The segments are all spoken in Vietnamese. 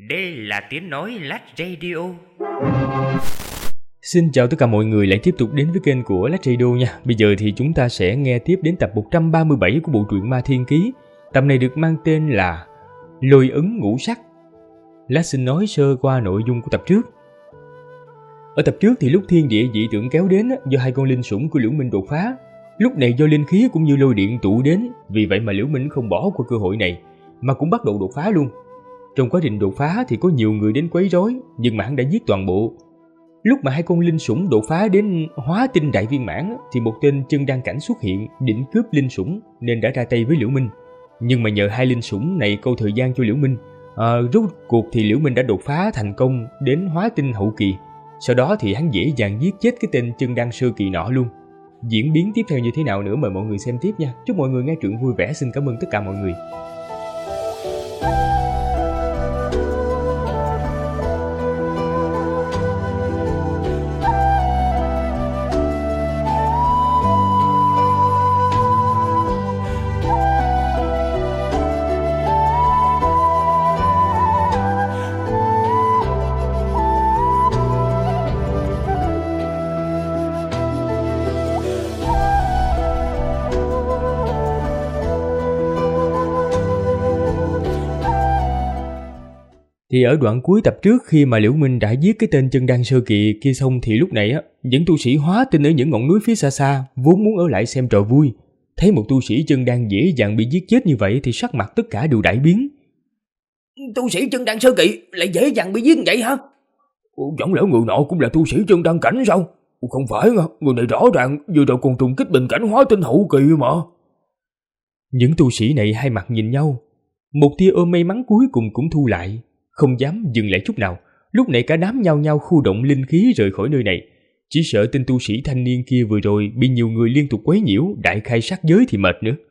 Đây là tiếng nói Lách Radio. Xin chào tất cả mọi người lại tiếp tục đến với kênh của Lách Radio nha. Bây giờ thì chúng ta sẽ nghe tiếp đến tập 137 của bộ truyện Ma Thiên Ký. Tập này được mang tên là Lôi ấn ngũ sắc. Lách xin nói sơ qua nội dung của tập trước. Ở tập trước thì lúc thiên địa dị tượng kéo đến do hai con linh sủng của Liễu Minh đột phá. Lúc này do linh khí cũng như lôi điện tụ đến, vì vậy mà Liễu Minh không bỏ qua cơ hội này mà cũng bắt đầu đột phá luôn. Trong quá trình đột phá thì có nhiều người đến quấy rối, nhưng mà hắn đã giết toàn bộ. Lúc mà hai con linh sủng đột phá đến hóa tinh đại viên mãn thì một tên chân đan cảnh xuất hiện định cướp linh sủng nên đã ra tay với Liễu Minh. Nhưng mà nhờ hai linh sủng này câu thời gian cho Liễu Minh, rốt cuộc thì Liễu Minh đã đột phá thành công đến hóa tinh hậu kỳ. Sau đó thì hắn dễ dàng giết chết cái tên chân đan sơ kỳ nọ luôn. Diễn biến tiếp theo như thế nào nữa mời mọi người xem tiếp nha. Chúc mọi người nghe truyện vui vẻ. Xin cảm ơn tất cả mọi người. Thì ở đoạn cuối tập trước khi mà Liễu Minh đã giết cái tên chân đan sơ kỳ kia xong thì lúc này những tu sĩ hóa tinh ở những ngọn núi phía xa xa vốn muốn ở lại xem trò vui, thấy một tu sĩ chân đan dễ dàng bị giết chết như vậy thì sắc mặt tất cả đều đại biến. Tu sĩ chân đan sơ kỳ lại dễ dàng bị giết vậy hả? Chẳng lẽ người nọ cũng là tu sĩ chân đan cảnh sao? Không phải, người này rõ ràng vừa rồi còn trùng kích bình cảnh hóa tinh hậu kỳ mà. Những tu sĩ này hai mặt nhìn nhau, một tia ôm may mắn cuối cùng cũng thu lại, không dám dừng lại chút nào. Lúc này cả đám nhao nhao khu động linh khí rời khỏi nơi này. Chỉ sợ tên tu sĩ thanh niên kia vừa rồi bị nhiều người liên tục quấy nhiễu, đại khai sát giới thì mệt nữa.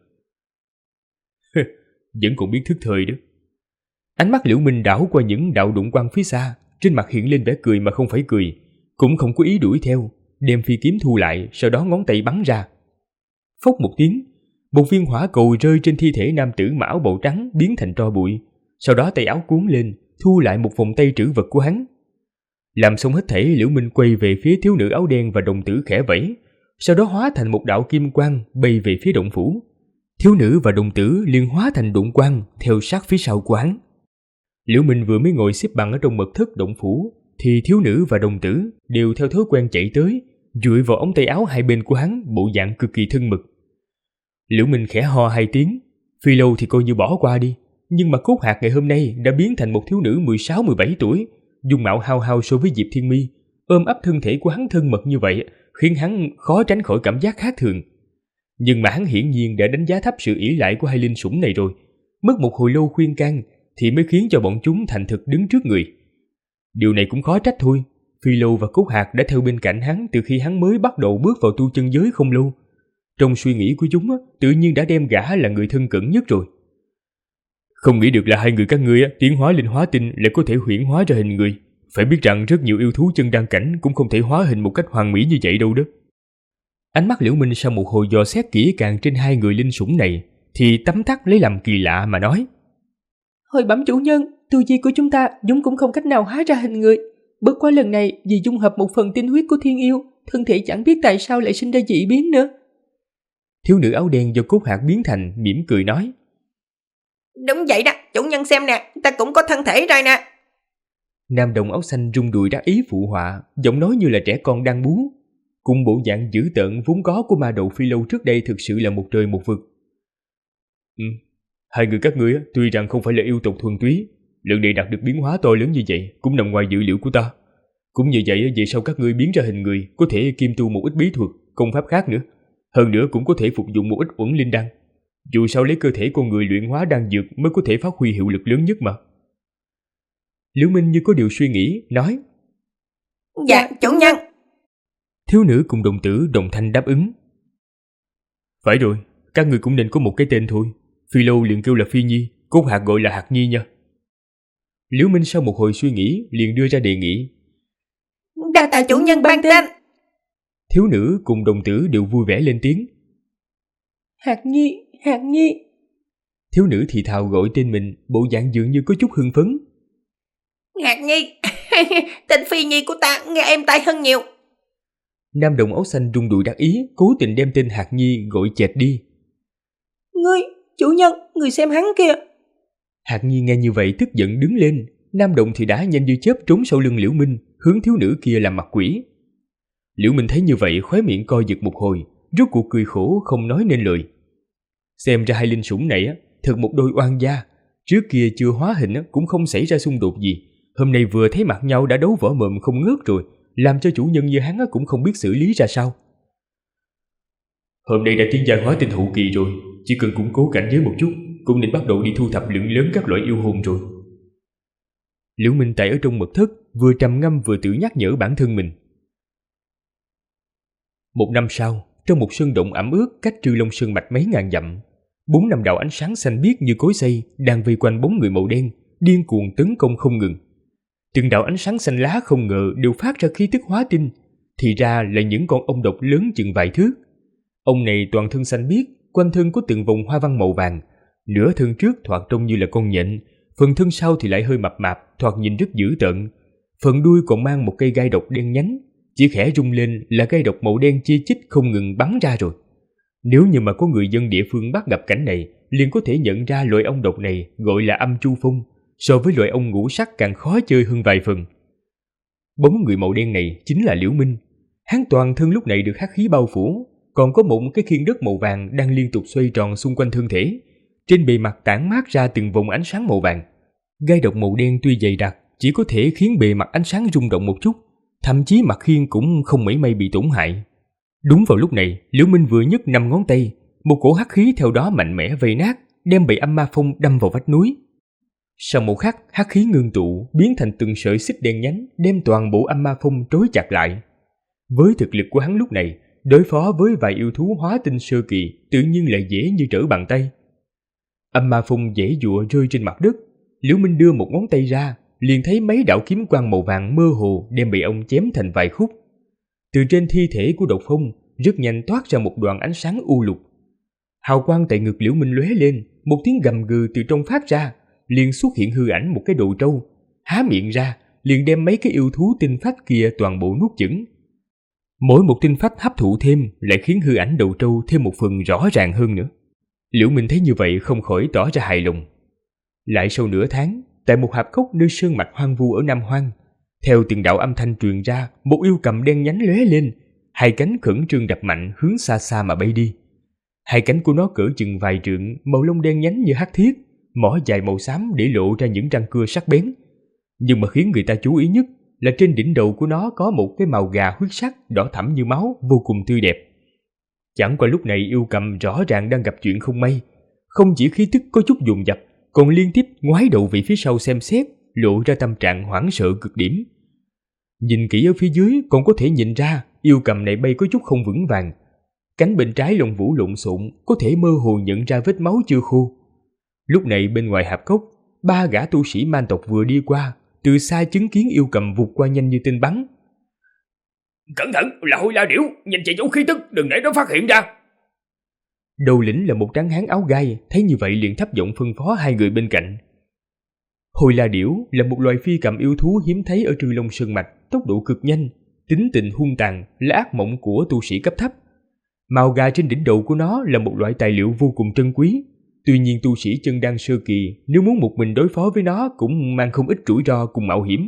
Vẫn còn biết thức thời đó. Ánh mắt Liễu Minh đảo qua những đạo đụng quang phía xa, trên mặt hiện lên vẻ cười mà không phải cười, cũng không có ý đuổi theo, đem phi kiếm thu lại, sau đó ngón tay bắn ra. Phốc một tiếng, một viên hỏa cầu rơi trên thi thể nam tử mặc áo bào trắng biến thành tro bụi. Sau đó tay áo cuốn lên, thu lại một vòng tay trữ vật của hắn. Làm xong hết thảy, Liễu Minh quay về phía thiếu nữ áo đen và đồng tử khẽ vẫy, sau đó hóa thành một đạo kim quang bay về phía động phủ. Thiếu nữ và đồng tử liền hóa thành độn quang theo sát phía sau của hắn. Liễu Minh vừa mới ngồi xếp bằng ở trong mật thất động phủ thì thiếu nữ và đồng tử đều theo thói quen chạy tới, dụi vào ống tay áo hai bên của hắn, bộ dạng cực kỳ thân mật. Liễu Minh khẽ ho hai tiếng, phi lâu thì coi như bỏ qua đi. Nhưng mà Cốt Hạc ngày hôm nay đã biến thành một thiếu nữ 16-17 tuổi, dung mạo hao hao so với Diệp Thiên Mi, ôm ấp thân thể của hắn thân mật như vậy khiến hắn khó tránh khỏi cảm giác khác thường. Nhưng mà hắn hiển nhiên đã đánh giá thấp sự ỷ lại của hai linh sủng này rồi, mất một hồi lâu khuyên can thì mới khiến cho bọn chúng thành thực đứng trước người. Điều này cũng khó trách thôi, Phi Lâu và Cốt Hạc đã theo bên cạnh hắn từ khi hắn mới bắt đầu bước vào tu chân giới không lâu. Trong suy nghĩ của chúng tự nhiên đã đem gã là người thân cận nhất rồi. Không nghĩ được là hai người các ngươi tiến hóa linh hóa tinh lại có thể huyễn hóa ra hình người. Phải biết rằng rất nhiều yêu thú chân đan cảnh cũng không thể hóa hình một cách hoàn mỹ như vậy đâu đó. Ánh mắt Liễu Minh sau một hồi dò xét kỹ càng trên hai người linh sủng này thì tấm tắc lấy làm kỳ lạ mà nói: Hồi bẩm chủ nhân, tu vi của chúng ta vốn cũng không cách nào hóa ra hình người. Bất quá lần này vì dung hợp một phần tinh huyết của thiên yêu, thân thể chẳng biết tại sao lại sinh ra dị biến nữa. Thiếu nữ áo đen do Cốt Hạc biến thành mỉm cười nói: Đúng vậy đó, chủ nhân xem nè, ta cũng có thân thể rồi nè. Nam đồng áo xanh rung đùi đắc ý phụ họa, giọng nói như là trẻ con đang bú. Cùng bộ dạng dữ tợn vốn có của ma đầu Phi Lâu trước đây thực sự là một trời một vực. Hai người các ngươi tuy rằng không phải là yêu tộc thuần túy, lần này đạt được biến hóa to lớn như vậy cũng nằm ngoài dự liệu của ta. Cũng như vậy về sau các ngươi biến ra hình người có thể kiêm tu một ít bí thuật, công pháp khác nữa. Hơn nữa cũng có thể phục dụng một ít uẩn linh đan. Dù sao lấy cơ thể con người luyện hóa đan dược mới có thể phát huy hiệu lực lớn nhất mà. Liễu Minh như có điều suy nghĩ, nói: Dạ, chủ nhân. Thiếu nữ cùng đồng tử đồng thanh đáp ứng. Phải rồi, các người cũng nên có một cái tên thôi. Phi Lâu liền kêu là Phi Nhi, Cốt Hạc gọi là Hạc Nhi nha. Liễu Minh sau một hồi suy nghĩ liền đưa ra đề nghị. Đa tạ chủ nhân ban tên. Thiếu nữ cùng đồng tử đều vui vẻ lên tiếng. Hạc Nhi, Hạc Nhi. Thiếu nữ thì thào gọi tên mình, bộ dạng dường như có chút hưng phấn. Hạt Nhi, tên Phi Nhi của ta nghe êm tai hơn nhiều. Nam đồng áo xanh rung đùi đắc ý, cố tình đem tên Hạt Nhi gọi chệch đi. Ngươi, chủ nhân, người xem hắn kìa. Hạt Nhi nghe như vậy tức giận đứng lên, Nam đồng thì đã nhanh như chớp trốn sau lưng Liễu Minh, hướng thiếu nữ kia làm mặt quỷ. Liễu Minh thấy như vậy khóe miệng co giật một hồi, rốt cuộc cười khổ không nói nên lời. Xem ra hai linh sủng này thật một đôi oan gia, trước kia chưa hóa hình cũng không xảy ra xung đột gì, hôm nay vừa thấy mặt nhau đã đấu võ mồm không ngớt rồi, làm cho chủ nhân như hắn cũng không biết xử lý ra sao. Hôm nay đã tiến giai hóa tinh hậu kỳ rồi, chỉ cần củng cố cảnh giới một chút, cũng nên bắt đầu đi thu thập lượng lớn các loại yêu hồn rồi. Liễu Minh tại ở trong mật thất, vừa trầm ngâm vừa tự nhắc nhở bản thân mình. Một năm sau, trong một sơn động ẩm ướt cách Trư Long Sơn mạch mấy ngàn dặm, 4-5 đạo ánh sáng xanh biếc như cối xay đang vây quanh bóng người màu đen, điên cuồng tấn công không ngừng. Từng đạo ánh sáng xanh lá không ngờ đều phát ra khí tức hóa tinh, thì ra là những con ong độc lớn chừng vài thước. Ong này toàn thân xanh biếc, quanh thân có từng vòng hoa văn màu vàng, nửa thân trước thoạt trông như là con nhện, phần thân sau thì lại hơi mập mạp, thoạt nhìn rất dữ tợn. Phần đuôi còn mang một cây gai độc đen nhánh, chỉ khẽ rung lên là gai độc màu đen chi chít không ngừng bắn ra rồi. Nếu như mà có người dân địa phương bắt gặp cảnh này, liền có thể nhận ra loại ong độc này gọi là âm chu phong, so với loại ong ngũ sắc càng khó chơi hơn vài phần. Bóng người màu đen này chính là Liễu Minh. Hắn toàn thân lúc này được hắc khí bao phủ, còn có một cái khiên đất màu vàng đang liên tục xoay tròn xung quanh thân thể. Trên bề mặt tản mát ra từng vòng ánh sáng màu vàng. Gai độc màu đen tuy dày đặc, chỉ có thể khiến bề mặt ánh sáng rung động một chút, thậm chí mặt khiên cũng không mảy may bị tổn hại. Đúng vào lúc này, Liễu Minh vừa nhấc 5 ngón tay, một cổ hắc khí theo đó mạnh mẽ vây nát, đem bị âm ma phong đâm vào vách núi. Sau một khắc, hắc khí ngưng tụ, biến thành từng sợi xích đen nhánh, đem toàn bộ âm ma phong trói chặt lại. Với thực lực của hắn lúc này, đối phó với vài yêu thú hóa tinh sơ kỳ tự nhiên là dễ như trở bàn tay. Âm ma phong dễ dụa rơi trên mặt đất, Liễu Minh đưa một ngón tay ra, liền thấy mấy đạo kiếm quang màu vàng mơ hồ đem bị ông chém thành vài khúc. Từ trên thi thể của độc phong rất nhanh toát ra một đoàn ánh sáng u lục. Hào quang tại ngực Liễu Minh lóe lên, một tiếng gầm gừ từ trong phát ra, liền xuất hiện hư ảnh một cái đồ trâu, há miệng ra liền đem mấy cái yêu thú tinh phách kia toàn bộ nuốt chửng. Mỗi một tinh phách hấp thụ thêm lại khiến hư ảnh đầu trâu thêm một phần rõ ràng hơn nữa. Liễu Minh thấy như vậy không khỏi tỏ ra hài lòng. Lại sau nửa tháng, tại một hạp cốc nơi sơn mạch hoang vu ở Nam Hoang, theo từng đạo âm thanh truyền ra, một yêu cầm đen nhánh lóe lên, hai cánh khẩn trương đập mạnh hướng xa xa mà bay đi. Hai cánh của nó cỡ chừng vài trượng, màu lông đen nhánh như hắc thiết, mỏ dài màu xám để lộ ra những răng cưa sắc bén. Nhưng mà khiến người ta chú ý nhất là trên đỉnh đầu của nó có một cái mào gà huyết sắc đỏ thẫm như máu, vô cùng tươi đẹp. Chẳng qua lúc này yêu cầm rõ ràng đang gặp chuyện không may, không chỉ khí tức có chút dồn dập, còn liên tiếp ngoái đầu về phía sau xem xét, lộ ra tâm trạng hoảng sợ cực điểm. Nhìn kỹ ở phía dưới còn có thể nhìn ra yêu cầm này bay có chút không vững vàng. Cánh bên trái lông vũ lộn xộn, có thể mơ hồ nhận ra vết máu chưa khô. Lúc này bên ngoài hạp cốc, 3 gã tu sĩ man tộc vừa đi qua, từ xa chứng kiến yêu cầm vụt qua nhanh như tên bắn. Cẩn thận, là Hôi La Điểu, nhìn che giấu khí tức, đừng để nó phát hiện ra. Đầu lĩnh là một tráng hán áo gai, thấy như vậy liền thấp giọng phân phó hai người bên cạnh. Hôi La Điểu là một loài phi cầm yêu thú hiếm thấy ở Trư Long Sơn mạch, tốc độ cực nhanh, tính tình hung tàn, là ác mộng của tu sĩ cấp thấp. Mào gà trên đỉnh đầu của nó là một loại tài liệu vô cùng trân quý. Tuy nhiên tu sĩ chân đan sơ kỳ nếu muốn một mình đối phó với nó cũng mang không ít rủi ro cùng mạo hiểm.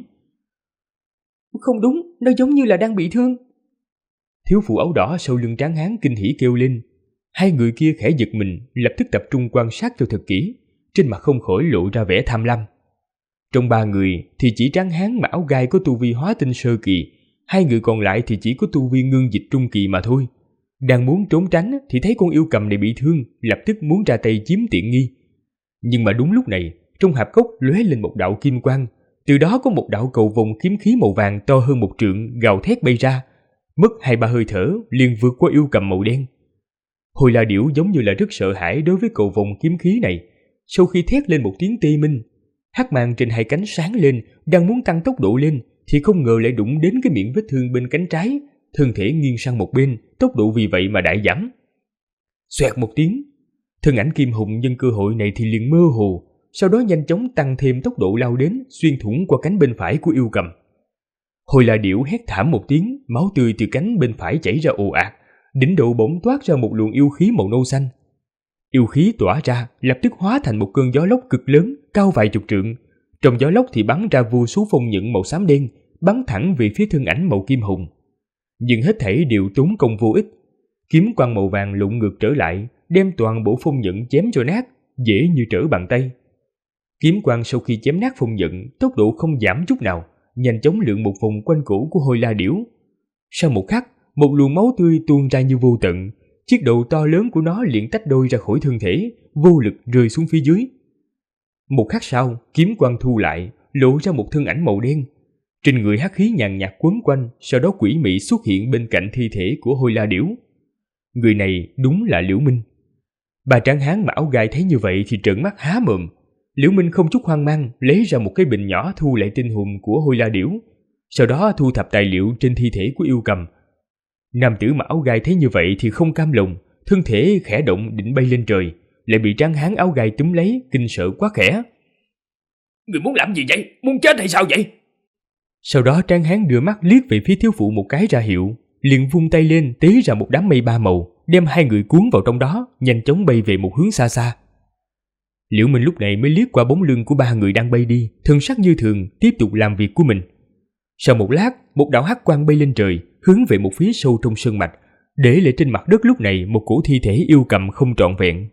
Không đúng, nó giống như là đang bị thương. Thiếu phụ áo đỏ sau lưng tráng hán kinh hỉ kêu lên. Hai người kia khẽ giật mình, lập tức tập trung quan sát cho thật kỹ, trên mặt không khỏi lộ ra vẻ tham lam. Trong 3 người thì chỉ tráng hán mà áo gai có tu vi hóa tinh sơ kỳ, 2 người còn lại thì chỉ có tu vi ngưng dịch trung kỳ mà thôi. Đang muốn trốn tránh thì thấy con yêu cầm này bị thương, lập tức muốn ra tay chiếm tiện nghi. Nhưng mà đúng lúc này, trong hạp cốc lóe lên một đạo kim quang, từ đó có một đạo cầu vồng kiếm khí màu vàng to hơn 1 trượng gào thét bay ra, mất 2-3 hơi thở liền vượt qua yêu cầm màu đen. Hôi La Điểu giống như là rất sợ hãi đối với cầu vồng kiếm khí này, sau khi thét lên một tiếng tê minh, hắc mang trên 2 cánh sáng lên, đang muốn tăng tốc độ lên thì không ngờ lại đụng đến cái miệng vết thương bên cánh trái, thân thể nghiêng sang một bên, tốc độ vì vậy mà đại giảm. Xoẹt một tiếng, thân ảnh Kim Hùng nhân cơ hội này thì liền mơ hồ, sau đó nhanh chóng tăng thêm tốc độ lao đến, xuyên thủng qua cánh bên phải của yêu cầm. Hồi là điểu hét thảm một tiếng, máu tươi từ cánh bên phải chảy ra ồ ạt, đỉnh đầu bỗng toát ra một luồng yêu khí màu nâu xanh. Yêu khí tỏa ra, lập tức hóa thành một cơn gió lốc cực lớn, cao vài chục trượng. Trong gió lốc thì bắn ra vô số phong nhận màu xám đen, bắn thẳng về phía thân ảnh màu kim hồng. Nhưng hết thảy đều tốn công vô ích. Kiếm quang màu vàng lụng ngược trở lại, đem toàn bộ phong nhận chém cho nát, dễ như trở bàn tay. Kiếm quang sau khi chém nát phong nhận, tốc độ không giảm chút nào, nhanh chóng lượn một vòng quanh cổ của Hôi La Điểu. Sau một khắc, một luồng máu tươi tuôn ra như vô tận, chiếc đầu to lớn của nó liền tách đôi ra khỏi thân thể, vô lực rơi xuống phía dưới. Một khắc sau, kiếm quang thu lại, lộ ra một thân ảnh màu đen. Trên người hắc khí nhàn nhạt quấn quanh, sau đó quỷ mị xuất hiện bên cạnh thi thể của Hôi La Điểu. Người này đúng là Liễu Minh. Bà tráng hán mà áo gai thấy như vậy thì trợn mắt há mồm. Liễu Minh không chút hoang mang lấy ra một cái bình nhỏ thu lại tinh hồn của Hôi La Điểu, sau đó thu thập tài liệu trên thi thể của yêu cầm. Nam tử mà áo gai thấy như vậy thì không cam lòng, thân thể khẽ động định bay lên trời, lại bị tráng hán áo gai túm lấy, kinh sợ quá khẽ. Người muốn làm gì vậy? Muốn chết hay sao vậy? Sau đó tráng hán đưa mắt liếc về phía thiếu phụ một cái ra hiệu, liền vung tay lên tế ra một đám mây ba màu, đem hai người cuốn vào trong đó, nhanh chóng bay về một hướng xa xa. Liễu Minh lúc này mới liếc qua bóng lưng của ba người đang bay đi, thân sắc như thường, tiếp tục làm việc của mình. Sau một lát, một đạo hắc quang bay lên trời, hướng về một phía sâu trong sơn mạch, để lại trên mặt đất lúc này một cổ thi thể yêu cầm không trọn vẹn.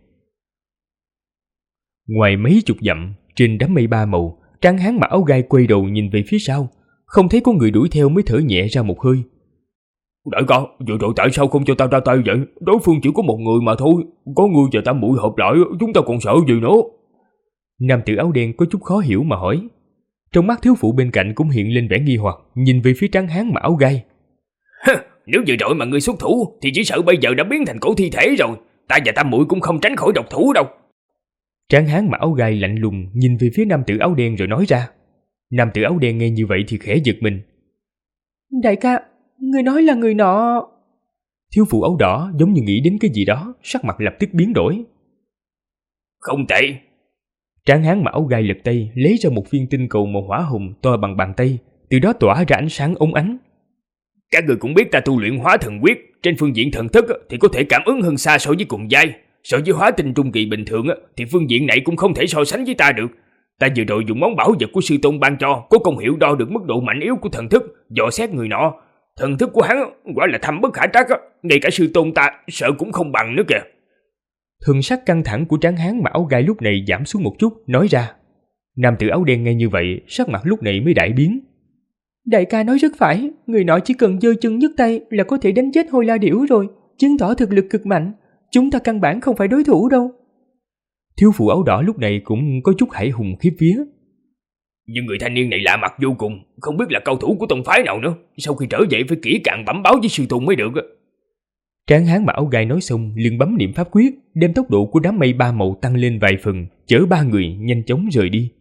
Ngoài mấy chục dặm, trên đám mây ba màu, tráng hán mặc áo gai quay đầu nhìn về phía sau, không thấy có người đuổi theo mới thở nhẹ ra một hơi. Đại ca, vừa rồi tại sao không cho ta ra tay vậy? Đối phương chỉ có một người mà thôi, có ngươi và tam muội hợp lại, chúng ta còn sợ gì nữa? Nam tử áo đen có chút khó hiểu mà hỏi. Trong mắt thiếu phụ bên cạnh cũng hiện lên vẻ nghi hoặc, nhìn về phía tráng hán mặc áo gai. Nếu vừa rồi mà ngươi xuất thủ thì chỉ sợ bây giờ đã biến thành cổ thi thể rồi. Ta và tam muội cũng không tránh khỏi độc thủ đâu. Tráng hán mặc áo gai lạnh lùng nhìn về phía nam tử áo đen rồi nói ra. Nam tử áo đen nghe như vậy thì khẽ giật mình. Đại ca, người nói là người nọ. Thiếu phụ áo đỏ giống như nghĩ đến cái gì đó, sắc mặt lập tức biến đổi. Không tệ. Tráng hán mặc áo gai lật tay lấy ra một viên tinh cầu màu hỏa hồng to bằng bàn tay, từ đó tỏa ra ánh sáng óng ánh. Các người cũng biết ta tu luyện hóa thần quyết, trên phương diện thần thức thì có thể cảm ứng hơn xa so với cùng giai. So với hóa tinh trung kỳ bình thường thì phương diện này cũng không thể so sánh với ta được. Ta vừa rồi dùng món bảo vật của sư tôn ban cho, có công hiệu đo được mức độ mạnh yếu của thần thức, dò xét người nọ. Thần thức của hắn quả là thâm bất khả trắc, ngay cả sư tôn ta sợ cũng không bằng nữa kìa. Thần sắc căng thẳng của tráng hán mặc áo gai lúc này giảm xuống một chút, nói ra. Nam tử áo đen nghe như vậy, sắc mặt lúc này mới đại biến. Đại ca nói rất phải, người nọ chỉ cần giơ chân nhấc tay là có thể đánh chết Hôi La Điểu rồi, chứng tỏ thực lực cực mạnh. Chúng ta căn bản không phải đối thủ đâu. Thiếu phụ áo đỏ lúc này cũng có chút hãi hùng khiếp vía. Nhưng người thanh niên này lạ mặt vô cùng, không biết là cao thủ của tông phái nào nữa. Sau khi trở về phải kỹ càng bẩm báo với sư tôn mới được. Tráng hán mặc áo gai nói xong liền bấm niệm pháp quyết, đem tốc độ của đám mây ba màu tăng lên vài phần, chở ba người nhanh chóng rời đi.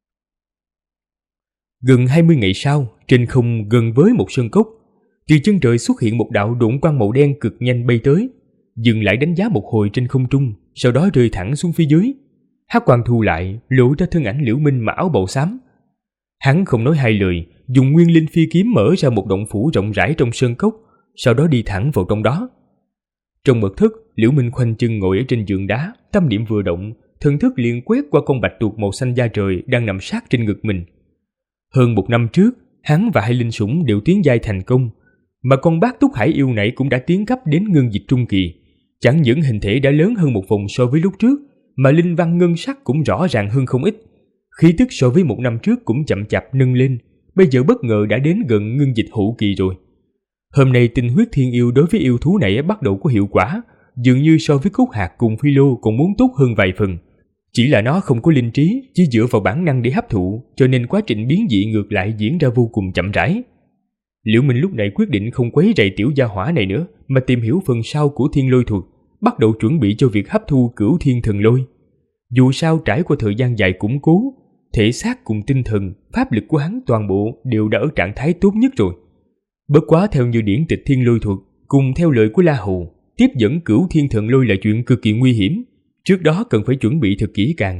Gần 20 ngày sau, trên không gần với một sơn cốc, từ chân trời xuất hiện một đạo độn quang màu đen cực nhanh bay tới, dừng lại đánh giá một hồi trên không trung, sau đó rơi thẳng xuống phía dưới. Hắc quang thu lại, lộ ra thân ảnh Liễu Minh mặc áo bào xám. Hắn không nói hai lời, dùng nguyên linh phi kiếm mở ra một động phủ rộng rãi trong sơn cốc, sau đó đi thẳng vào trong đó. Trong mật thất, Liễu Minh khoanh chân ngồi ở trên giường đá, tâm niệm vừa động, thần thức liền quét qua con bạch tuộc màu xanh da trời đang nằm sát trên ngực mình. Hơn một năm trước, hắn và hai linh sủng đều tiến giai thành công, mà con bát túc hải yêu này cũng đã tiến cấp đến ngân dịch trung kỳ. Chẳng những hình thể đã lớn hơn một vòng so với lúc trước, mà linh văn ngân sắc cũng rõ ràng hơn không ít. Khí tức so với một năm trước cũng chậm chạp nâng lên, bây giờ bất ngờ đã đến gần ngân dịch hậu kỳ rồi. Hôm nay tinh huyết thiên yêu đối với yêu thú này bắt đầu có hiệu quả, dường như so với cốt hạt cùng phi lô còn muốn tốt hơn vài phần. Chỉ là nó không có linh trí, chỉ dựa vào bản năng để hấp thụ, cho nên quá trình biến dị ngược lại diễn ra vô cùng chậm rãi. Liễu Minh lúc này quyết định không quấy rầy tiểu gia hỏa này nữa, mà tìm hiểu phần sau của thiên lôi thuật, bắt đầu chuẩn bị cho việc hấp thu cửu thiên thần lôi. Dù sao trải qua thời gian dài củng cố, thể xác cùng tinh thần, pháp lực của hắn toàn bộ đều đã ở trạng thái tốt nhất rồi. Bất quá theo như điển tịch thiên lôi thuật, cùng theo lời của La Hầu, tiếp dẫn cửu thiên thần lôi là chuyện cực kỳ nguy hiểm. Trước đó cần phải chuẩn bị thật kỹ càng,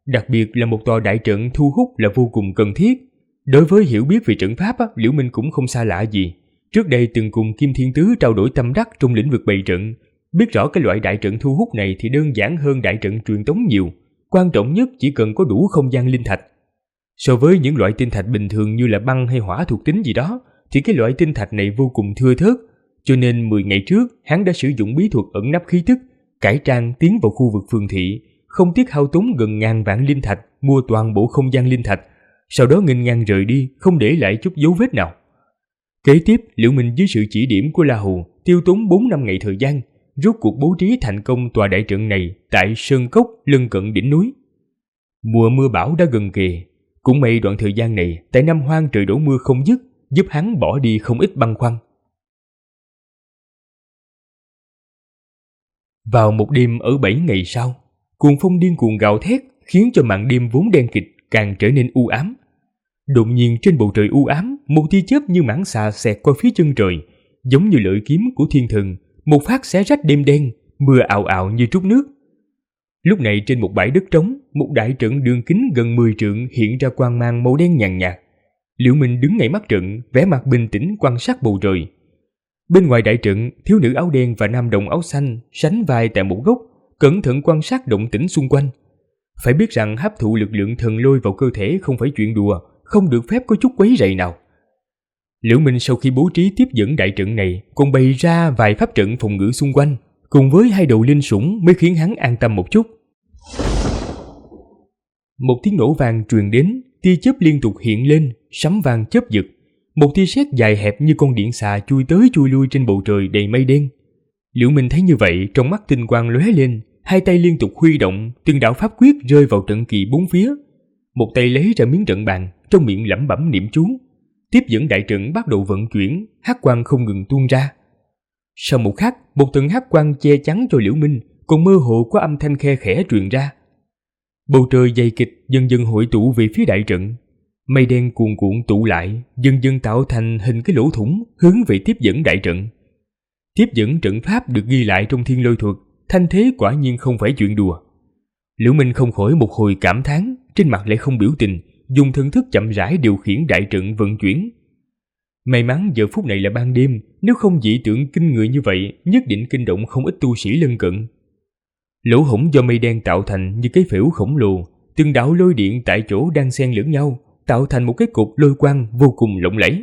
Đặc biệt là một tòa đại trận thu hút là vô cùng cần thiết. Đối với hiểu biết về trận pháp, Liễu Minh cũng không xa lạ gì. Trước đây từng cùng Kim Thiên Tứ trao đổi tâm đắc trong lĩnh vực bày trận, biết rõ cái loại đại trận thu hút này thì đơn giản hơn đại trận truyền tống nhiều. Quan trọng nhất chỉ cần có đủ không gian linh thạch. So với những loại tinh thạch bình thường như là băng hay hỏa thuộc tính gì đó, thì cái loại tinh thạch này vô cùng thưa thớt. Cho nên 10 ngày trước, hắn đã sử dụng bí thuật ẩn nấp khí tức, cải trang tiến vào khu vực phường thị, không tiếc hao tốn gần ngàn vạn linh thạch mua toàn bộ không gian linh thạch, sau đó nghênh ngang rời đi, không để lại chút dấu vết nào. Kế tiếp, Liễu Minh dưới sự chỉ điểm của La Hù tiêu tốn 4-5 ngày thời gian, rốt cuộc bố trí thành công tòa đại trận này tại sơn cốc lân cận đỉnh núi. Mùa mưa bão đã gần kề, cũng may đoạn thời gian này tại Nam Hoang trời đổ mưa không dứt, giúp hắn bỏ đi không ít băn khoăn. Vào một đêm ở 7 ngày sau, cuồng phong điên cuồng gào thét khiến cho màn đêm vốn đen kịt càng trở nên u ám. Đột nhiên trên bầu trời u ám, một tia chớp như mãng xà xẹt qua phía chân trời, giống như lợi kiếm của thiên thần, một phát xé rách đêm đen, mưa ào ào như trút nước. Lúc này trên một bãi đất trống, một đại trận đường kính gần 10 trượng hiện ra quang mang màu đen nhàn nhạt. Liễu Minh đứng ngay mắt trận, vẻ mặt bình tĩnh quan sát bầu trời. Bên ngoài đại trận, thiếu nữ áo đen và nam đồng áo xanh sánh vai tại một góc, cẩn thận quan sát động tĩnh xung quanh. Phải biết rằng hấp thụ lực lượng thần lôi vào cơ thể không phải chuyện đùa, không được phép có chút quấy rầy nào. Liễu Minh sau khi bố trí tiếp dẫn đại trận này, còn bày ra vài pháp trận phòng ngự xung quanh, cùng với 2 đầu linh sủng mới khiến hắn an tâm một chút. Một tiếng nổ vang truyền đến, tia chớp liên tục hiện lên, sấm vang chớp giật. Một tia sét dài hẹp như con điện xà chui tới chui lui trên bầu trời đầy mây đen. Liễu Minh thấy như vậy, trong mắt tinh quang lóe lên, 2 tay liên tục huy động, từng đạo pháp quyết rơi vào trận kỳ bốn phía. Một tay lấy ra miếng trận bàn, trong miệng lẩm bẩm niệm chú. Tiếp dẫn đại trận bắt đầu vận chuyển, hắc quang không ngừng tuôn ra. Sau một khắc, một tầng hắc quang che chắn cho Liễu Minh, còn mơ hồ có âm thanh khe khẽ truyền ra. Bầu trời dày kịch dần dần hội tụ về phía đại trận. Mây đen cuồn cuộn tụ lại, dần dần tạo thành hình cái lỗ thủng hướng về tiếp dẫn đại trận. Tiếp dẫn trận pháp được ghi lại trong Thiên Lôi thuật, thanh thế quả nhiên không phải chuyện đùa. Liễu Minh không khỏi một hồi cảm thán, trên mặt lại không biểu tình, dùng thần thức chậm rãi điều khiển đại trận vận chuyển. May mắn giờ phút này là ban đêm, nếu không dị tượng kinh người như vậy, nhất định kinh động không ít tu sĩ lân cận. Lỗ hổng do mây đen tạo thành như cái phễu khổng lồ, từng đạo lôi điện tại chỗ đang xen lẫn nhau, tạo thành một cái cột lôi quang vô cùng lộng lẫy.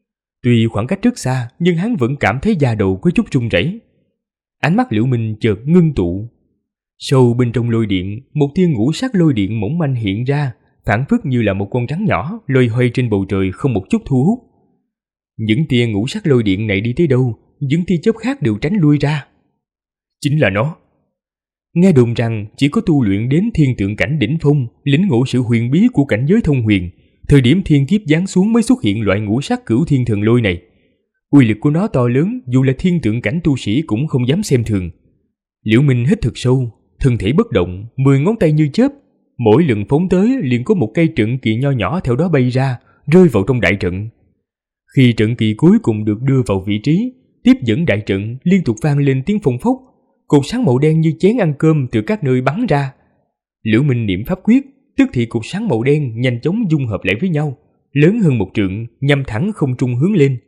Tuy khoảng cách rất xa, nhưng hắn vẫn cảm thấy da đầu có chút run rẩy. Ánh mắt Liễu Minh chợt ngưng tụ. Sâu bên trong lôi điện, một tia ngũ sắc lôi điện mỏng manh hiện ra, phảng phất như là một con rắn nhỏ loay hoay trên bầu trời không một chút thu hút. Những tia ngũ sắc lôi điện này đi tới đâu, những tia chớp khác đều tránh lui ra. Chính là nó. Nghe đồn rằng chỉ có tu luyện đến thiên tượng cảnh đỉnh phong, lĩnh ngộ sự huyền bí của cảnh giới thông huyền, thời điểm thiên kiếp giáng xuống mới xuất hiện loại ngũ sắc cửu thiên thần lôi này. Uy lực của nó to lớn, dù là thiên tượng cảnh tu sĩ cũng không dám xem thường. Liễu Minh hít thật sâu, thân thể bất động, 10 ngón tay như chớp, mỗi lần phóng tới liền có một cây trận kỳ nho nhỏ theo đó bay ra, rơi vào trong đại trận. Khi trận kỳ cuối cùng được đưa vào vị trí, tiếp dẫn đại trận liên tục vang lên tiếng phồng phốc, cột sáng màu đen như chén ăn cơm từ các nơi bắn ra. Liễu Minh niệm pháp quyết, tức thì cột sáng màu đen nhanh chóng dung hợp lại với nhau, lớn hơn một trượng, nhằm thẳng không trung hướng lên.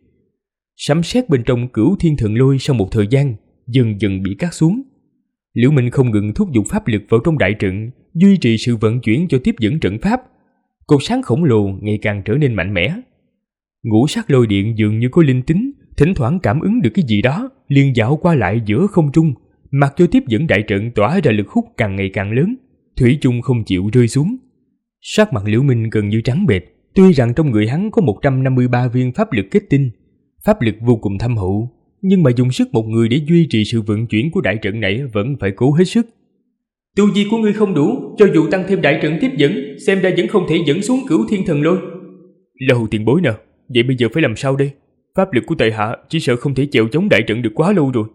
Sấm sét bên trong cửu thiên thần lôi sau một thời gian dần dần bị cắt xuống. Liễu Minh không ngừng thúc giục pháp lực vào trong đại trận, duy trì sự vận chuyển cho tiếp dẫn trận pháp. Cột sáng khổng lồ ngày càng trở nên mạnh mẽ. Ngũ sắc lôi điện dường như có linh tính, thỉnh thoảng cảm ứng được cái gì đó, liền dạo qua lại giữa không trung, mặc cho tiếp dẫn đại trận tỏa ra lực hút càng ngày càng lớn, thủy chung không chịu rơi xuống. Sắc mặt Liễu Minh gần như trắng bệch, tuy rằng trong người hắn có 153 viên pháp lực kết tinh, pháp lực vô cùng thâm hậu, nhưng mà dùng sức một người để duy trì sự vận chuyển của đại trận này vẫn phải cố hết sức. Tu vi của ngươi không đủ, cho dù tăng thêm đại trận tiếp dẫn, xem ra vẫn không thể dẫn xuống cửu thiên thần lôi. Lâu tiền bối nè, vậy bây giờ phải làm sao đây? Pháp lực của tại hạ chỉ sợ không thể chèo chống đại trận được quá lâu rồi.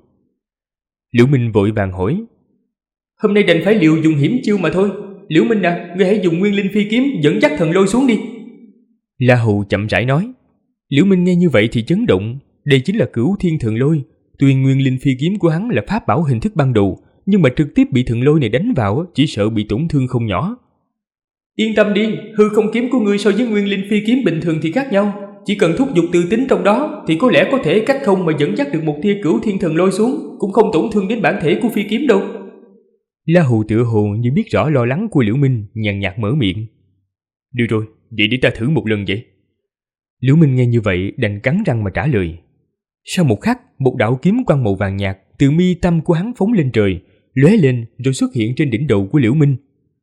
Liễu Minh vội vàng hỏi. Hôm nay đành phải liều dùng hiểm chiêu mà thôi. Liễu Minh à, ngươi hãy dùng nguyên linh phi kiếm dẫn dắt thần lôi xuống đi. La Hầu chậm rãi nói. Liễu Minh nghe như vậy thì chấn động, đây chính là cửu thiên thần lôi. Tuy nguyên linh phi kiếm của hắn là pháp bảo hình thức ban đầu, nhưng mà trực tiếp bị thần lôi này đánh vào chỉ sợ bị tổn thương không nhỏ. Yên tâm đi, hư không kiếm của ngươi so với nguyên linh phi kiếm bình thường thì khác nhau. Chỉ cần thúc giục từ tính trong đó thì có lẽ có thể cách không mà dẫn dắt được một tia cửu thiên thần lôi xuống, cũng không tổn thương đến bản thể của phi kiếm đâu. La Hù tựa hồ như biết rõ lo lắng của Liễu Minh, nhàn nhạt mở miệng. Được rồi, vậy để ta thử một lần vậy. Liễu Minh nghe như vậy đành cắn răng mà trả lời. Sau một khắc, một đạo kiếm quang màu vàng nhạt từ mi tâm của hắn phóng lên trời, lóe lên rồi xuất hiện trên đỉnh đầu của Liễu Minh.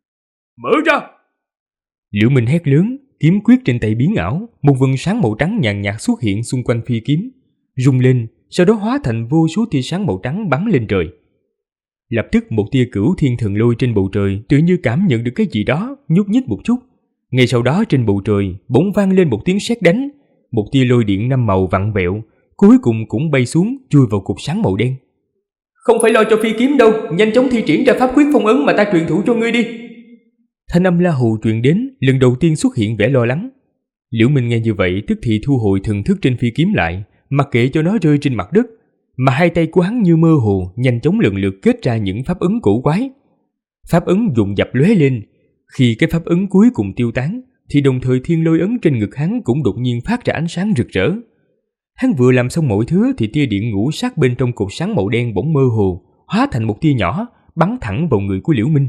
Mở ra! Liễu Minh hét lớn, kiếm quyết trên tay biến ảo, một vầng sáng màu trắng nhàn nhạt xuất hiện xung quanh phi kiếm, rung lên, sau đó hóa thành vô số tia sáng màu trắng bắn lên trời. Lập tức một tia cửu thiên thần lôi trên bầu trời tự như cảm nhận được cái gì đó, nhúc nhích một chút. Ngay sau đó trên bầu trời bỗng vang lên một tiếng sét đánh, một tia lôi điện 5 màu vặn vẹo, cuối cùng cũng bay xuống chui vào cục sáng màu đen. Không phải lo cho phi kiếm đâu, nhanh chóng thi triển ra pháp quyết phong ấn mà ta truyền thụ cho ngươi đi. Thanh âm La Hù truyền đến, lần đầu tiên xuất hiện vẻ lo lắng. Liễu Minh nghe như vậy tức thì thu hồi thần thức trên phi kiếm lại, mặc kệ cho nó rơi trên mặt đất, mà hai tay của hắn như mơ hồ, nhanh chóng lần lượt kết ra những pháp ấn cổ quái. Pháp ấn dồn dập lóe lên, khi cái pháp ấn cuối cùng tiêu tán, thì đồng thời thiên lôi ấn trên ngực hắn cũng đột nhiên phát ra ánh sáng rực rỡ. Hắn vừa làm xong mọi thứ thì tia điện ngũ sắc bên trong cột sáng màu đen bỗng mơ hồ, hóa thành một tia nhỏ, bắn thẳng vào người của Liễu Minh.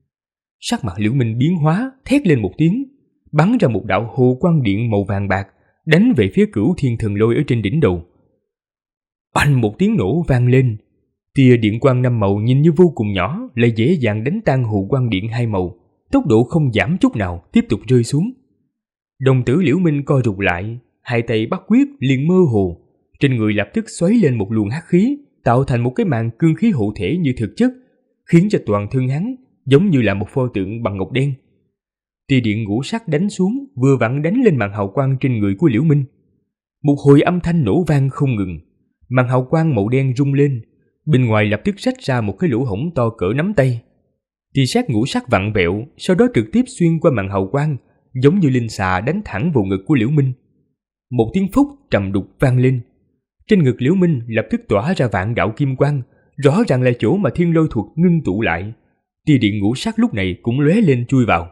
Sắc mặt Liễu Minh biến hóa, thét lên một tiếng, bắn ra một đạo hồ quang điện màu vàng bạc, đánh về phía cửu thiên thần lôi ở trên đỉnh đầu. Oanh một tiếng nổ vang lên, tia điện quang 5 màu nhìn như vô cùng nhỏ lại dễ dàng đánh tan hồ quang điện 2 màu, tốc độ không giảm chút nào, tiếp tục rơi xuống. Đồng tử Liễu Minh co rụt lại, hai tay bắt quyết liền mơ hồ, trên người lập tức xoáy lên một luồng hắc khí, tạo thành một cái màn cương khí hộ thể như thực chất, khiến cho toàn thân hắn giống như là một pho tượng bằng ngọc đen. Tia điện ngũ sắc đánh xuống, vừa vặn đánh lên màn hào quang trên người của Liễu Minh. Một hồi âm thanh nổ vang không ngừng, màn hào quang màu đen rung lên, bên ngoài lập tức rách ra một cái lỗ hổng to cỡ nắm tay. Tia sét ngũ sắc vặn vẹo, sau đó trực tiếp xuyên qua màn hào quang, giống như linh xà đánh thẳng vào ngực của Liễu Minh. Một tiếng phúc trầm đục vang lên, trên ngực Liễu Minh lập tức tỏa ra vạn đạo kim quang, rõ ràng là chỗ mà thiên lôi thuật ngưng tụ lại. Tia điện ngũ sắc lúc này cũng lóe lên chui vào.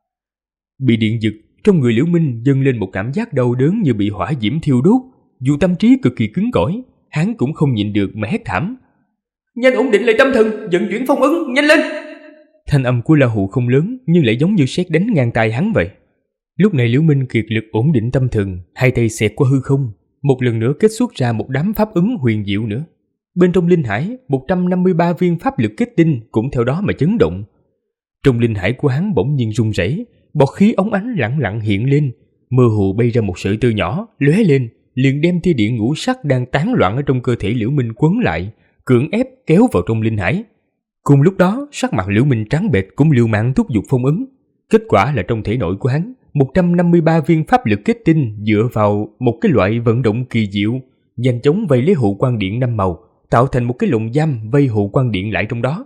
Bị điện giật, trong người Liễu Minh dâng lên một cảm giác đau đớn như bị hỏa diễm thiêu đốt, dù tâm trí cực kỳ cứng cỏi, hắn cũng không nhịn được mà hét thảm. Nhanh ổn định lại tâm thần, vận chuyển phong ấn, nhanh lên! Thanh âm của La Hù không lớn nhưng lại giống như sét đánh ngang tai hắn vậy. Lúc này Liễu Minh kiệt lực ổn định tâm thần, hai tay xẹt qua hư không, một lần nữa kết xuất ra một đám pháp ấn huyền diệu nữa. Bên trong linh hải, 153 viên pháp lực kết tinh cũng theo đó mà chấn động. Trong linh hải của hắn bỗng nhiên rung rẩy, bọt khí óng ánh lặng lặng hiện lên, mơ hồ bay ra một sợi tơ nhỏ, lóe lên, liền đem tia điện ngũ sắc đang tán loạn ở trong cơ thể Liễu Minh quấn lại, cưỡng ép kéo vào trong linh hải. Cùng lúc đó, sắc mặt Liễu Minh trắng bệch cũng liều mạng thúc giục phong ấn. Kết quả là trong thể nội của hắn, 153 viên pháp lực kết tinh dựa vào một cái loại vận động kỳ diệu, nhanh chóng vây lấy hộ quang điện 5 màu, tạo thành một cái lồng giam vây hộ quang điện lại trong đó.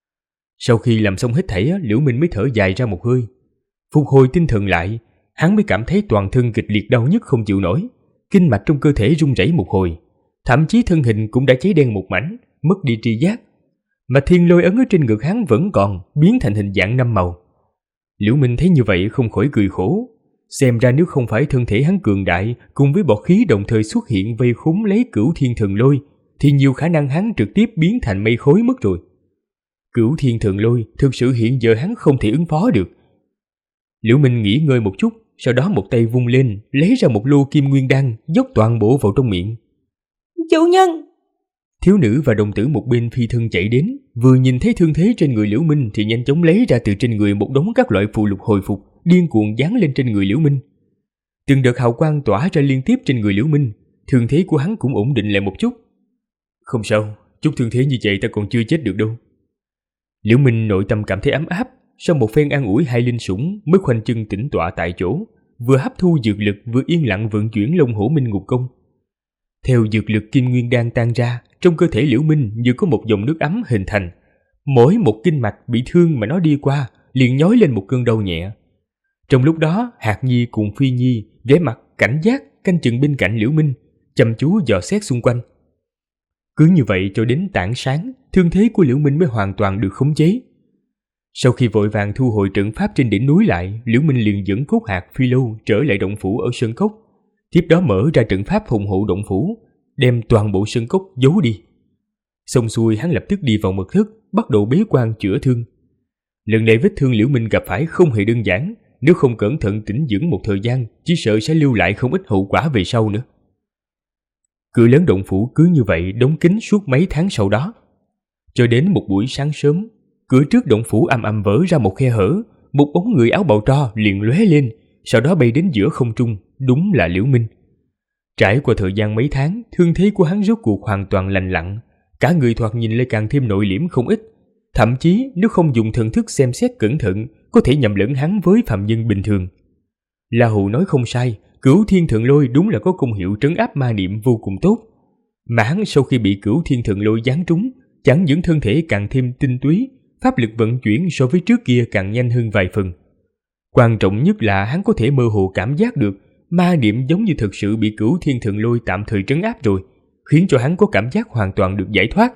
Sau khi làm xong hết thảy, Liễu Minh mới thở dài ra một hơi. Phục hồi tinh thần lại, hắn mới cảm thấy toàn thân kịch liệt đau nhức không chịu nổi, kinh mạch trong cơ thể rung rẩy một hồi, thậm chí thân hình cũng đã cháy đen một mảnh, mất đi tri giác. Mà thiên lôi ấn ở trên ngực hắn vẫn còn, biến thành hình dạng 5 màu. Liễu Minh thấy như vậy không khỏi cười khổ, xem ra nếu không phải thân thể hắn cường đại cùng với bọt khí đồng thời xuất hiện vây khốn lấy cửu thiên thần lôi, thì nhiều khả năng hắn trực tiếp biến thành mây khói mất rồi. Cửu thiên thần lôi thực sự hiện giờ hắn không thể ứng phó được. Liễu Minh nghỉ ngơi một chút, sau đó một tay vung lên, lấy ra một lô kim nguyên đan, dốc toàn bộ vào trong miệng. Chủ nhân! Thiếu nữ và đồng tử một bên phi thân chạy đến, vừa nhìn thấy thương thế trên người Liễu Minh thì nhanh chóng lấy ra từ trên người một đống các loại phù lục hồi phục, điên cuồng dán lên trên người Liễu Minh. Từng đợt hào quang tỏa ra liên tiếp trên người Liễu Minh, thương thế của hắn cũng ổn định lại một chút. Không sao, chút thương thế như vậy ta còn chưa chết được đâu. Liễu Minh nội tâm cảm thấy ấm áp, sau một phen an ủi hai linh sủng mới khoanh chân tĩnh tọa tại chỗ, vừa hấp thu dược lực vừa yên lặng vận chuyển Long Hổ Minh Ngục Công. Theo dược lực kim nguyên đan tan ra, trong cơ thể Liễu Minh như có một dòng nước ấm hình thành. Mỗi một kinh mạch bị thương mà nó đi qua liền nhói lên một cơn đau nhẹ. Trong lúc đó, Hạc Nhi cùng Phi Nhi vẻ mặt cảnh giác canh chừng bên cạnh Liễu Minh, chăm chú dò xét xung quanh. Cứ như vậy cho đến tảng sáng, thương thế của Liễu Minh mới hoàn toàn được khống chế. Sau khi vội vàng thu hồi trận pháp trên đỉnh núi lại, Liễu Minh liền dẫn Cốt Hạc Phi Lâu trở lại động phủ ở sơn cốc, tiếp đó mở ra trận pháp phòng hộ động phủ, đem toàn bộ sơn cốc giấu đi. Xong xuôi, hắn lập tức đi vào mật thất, bắt đầu bế quan chữa thương. Lần này vết thương Liễu Minh gặp phải không hề đơn giản, nếu không cẩn thận tĩnh dưỡng một thời gian, chỉ sợ sẽ lưu lại không ít hậu quả về sau nữa. Cửa lớn động phủ cứ như vậy đóng kín suốt mấy tháng sau đó. Cho đến một buổi sáng sớm, cửa trước động phủ ầm ầm vỡ ra một khe hở, một bóng người áo bào tro liền lóe lên, sau đó bay đến giữa không trung, đúng là Liễu Minh. Trải qua thời gian mấy tháng, thương thế của hắn rốt cuộc hoàn toàn lành lặn, cả người thoạt nhìn lại càng thêm nội liễm không ít, thậm chí nếu không dùng thần thức xem xét cẩn thận, có thể nhầm lẫn hắn với phàm nhân bình thường. La Hù nói không sai, Cửu Thiên Thần Lôi đúng là có công hiệu trấn áp ma niệm vô cùng tốt. Mà hắn sau khi bị Cửu Thiên Thần Lôi giáng trúng, chẳng những thân thể càng thêm tinh túy, pháp lực vận chuyển so với trước kia càng nhanh hơn vài phần. Quan trọng nhất là hắn có thể mơ hồ cảm giác được ma niệm giống như thực sự bị Cửu Thiên Thần Lôi tạm thời trấn áp rồi, khiến cho hắn có cảm giác hoàn toàn được giải thoát.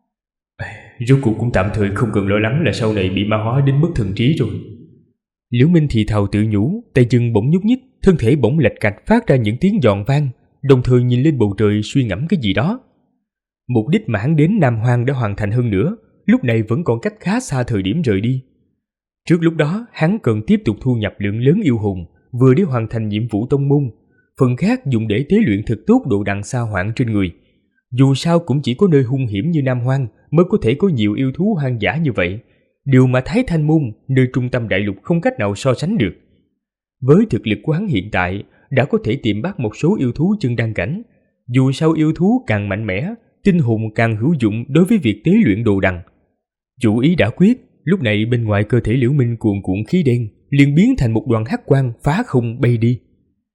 Rốt cuộc cũng tạm thời không cần lo lắng là sau này bị ma hóa đến mất thần trí rồi. Liễu Minh thì thào tự nhủ, tay chân bỗng nhúc nhích, thân thể bỗng lạch cạch phát ra những tiếng giòn vang, đồng thời nhìn lên bầu trời suy ngẫm cái gì đó. Mục đích mà hắn đến Nam Hoang đã hoàn thành hơn nữa, lúc này vẫn còn cách khá xa thời điểm rời đi. Trước lúc đó, hắn cần tiếp tục thu nhập lượng lớn yêu hồn, vừa để hoàn thành nhiệm vụ tông môn, phần khác dùng để tế luyện thật tốt độ đằng sa hoạn trên người. Dù sao cũng chỉ có nơi hung hiểm như Nam Hoang mới có thể có nhiều yêu thú hoang dã như vậy, điều mà Thái Thanh Môn, nơi trung tâm đại lục không cách nào so sánh được. Với thực lực của hắn hiện tại, đã có thể tìm bắt một số yêu thú chân đăng cảnh. Dù sao yêu thú càng mạnh mẽ, tinh hồn càng hữu dụng đối với việc tế luyện đồ đằng. Chủ ý đã quyết, lúc này bên ngoài cơ thể Liễu Minh cuồn cuộn khí đen, liền biến thành một đoàn hắc quang phá không bay đi.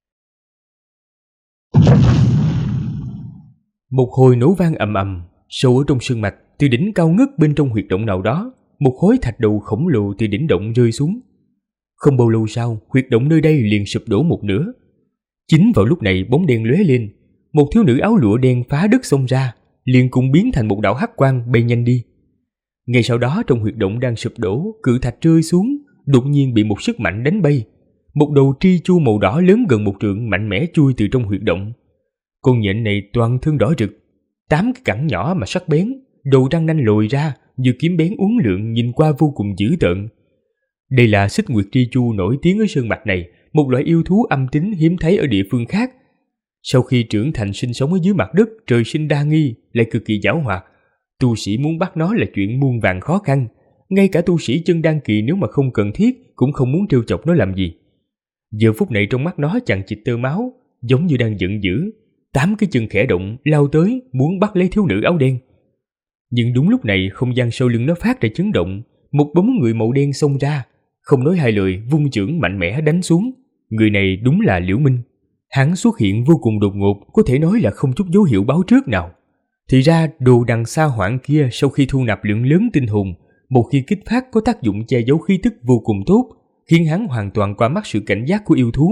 Một hồi nổ vang ầm ầm, sâu ở trong sơn mạch, từ đỉnh cao ngất bên trong huyệt động nào đó, một khối thạch đầu khổng lồ từ đỉnh động rơi xuống. Không bao lâu sau, huyệt động nơi đây liền sụp đổ một nửa. Chính vào lúc này bóng đen lóe lên, một thiếu nữ áo lụa đen phá đất xông ra, liền cùng biến thành một đạo hắc quang bay nhanh đi. Ngay sau đó trong huyệt động đang sụp đổ, cự thạch rơi xuống, đột nhiên bị một sức mạnh đánh bay. Một đầu tri chu màu đỏ lớn gần một trượng mạnh mẽ chui từ trong huyệt động. Con nhện này toàn thân đỏ rực, 8 cái cẳng nhỏ mà sắc bén, đầu răng nanh lồi ra như kiếm bén uốn lượn, nhìn qua vô cùng dữ tợn. Đây là xích nguyệt tri chu nổi tiếng ở sơn mạch này, một loại yêu thú âm tính hiếm thấy ở địa phương khác. Sau khi trưởng thành sinh sống ở dưới mặt đất, trời sinh đa nghi, lại cực kỳ giảo hoạt. Tu sĩ muốn bắt nó là chuyện muôn vàn khó khăn. Ngay cả tu sĩ chân đan kỳ nếu mà không cần thiết cũng không muốn trêu chọc nó làm gì. Giờ phút này trong mắt nó chằng chịt tơ máu, giống như đang giận dữ. 8 cái chân khẽ động lao tới muốn bắt lấy thiếu nữ áo đen. Nhưng đúng lúc này không gian sau lưng nó phát ra chấn động, một bóng người màu đen xông ra, không nói hai lời vung chưởng mạnh mẽ đánh xuống. Người này đúng là Liễu Minh. Hắn xuất hiện vô cùng đột ngột, có thể nói là không chút dấu hiệu báo trước nào. Thì ra đồ đằng sa hoạn kia sau khi thu nạp lượng lớn tinh hồn, một khi kích phát có tác dụng che giấu khí tức vô cùng tốt, khiến hắn hoàn toàn qua mắt sự cảnh giác của yêu thú.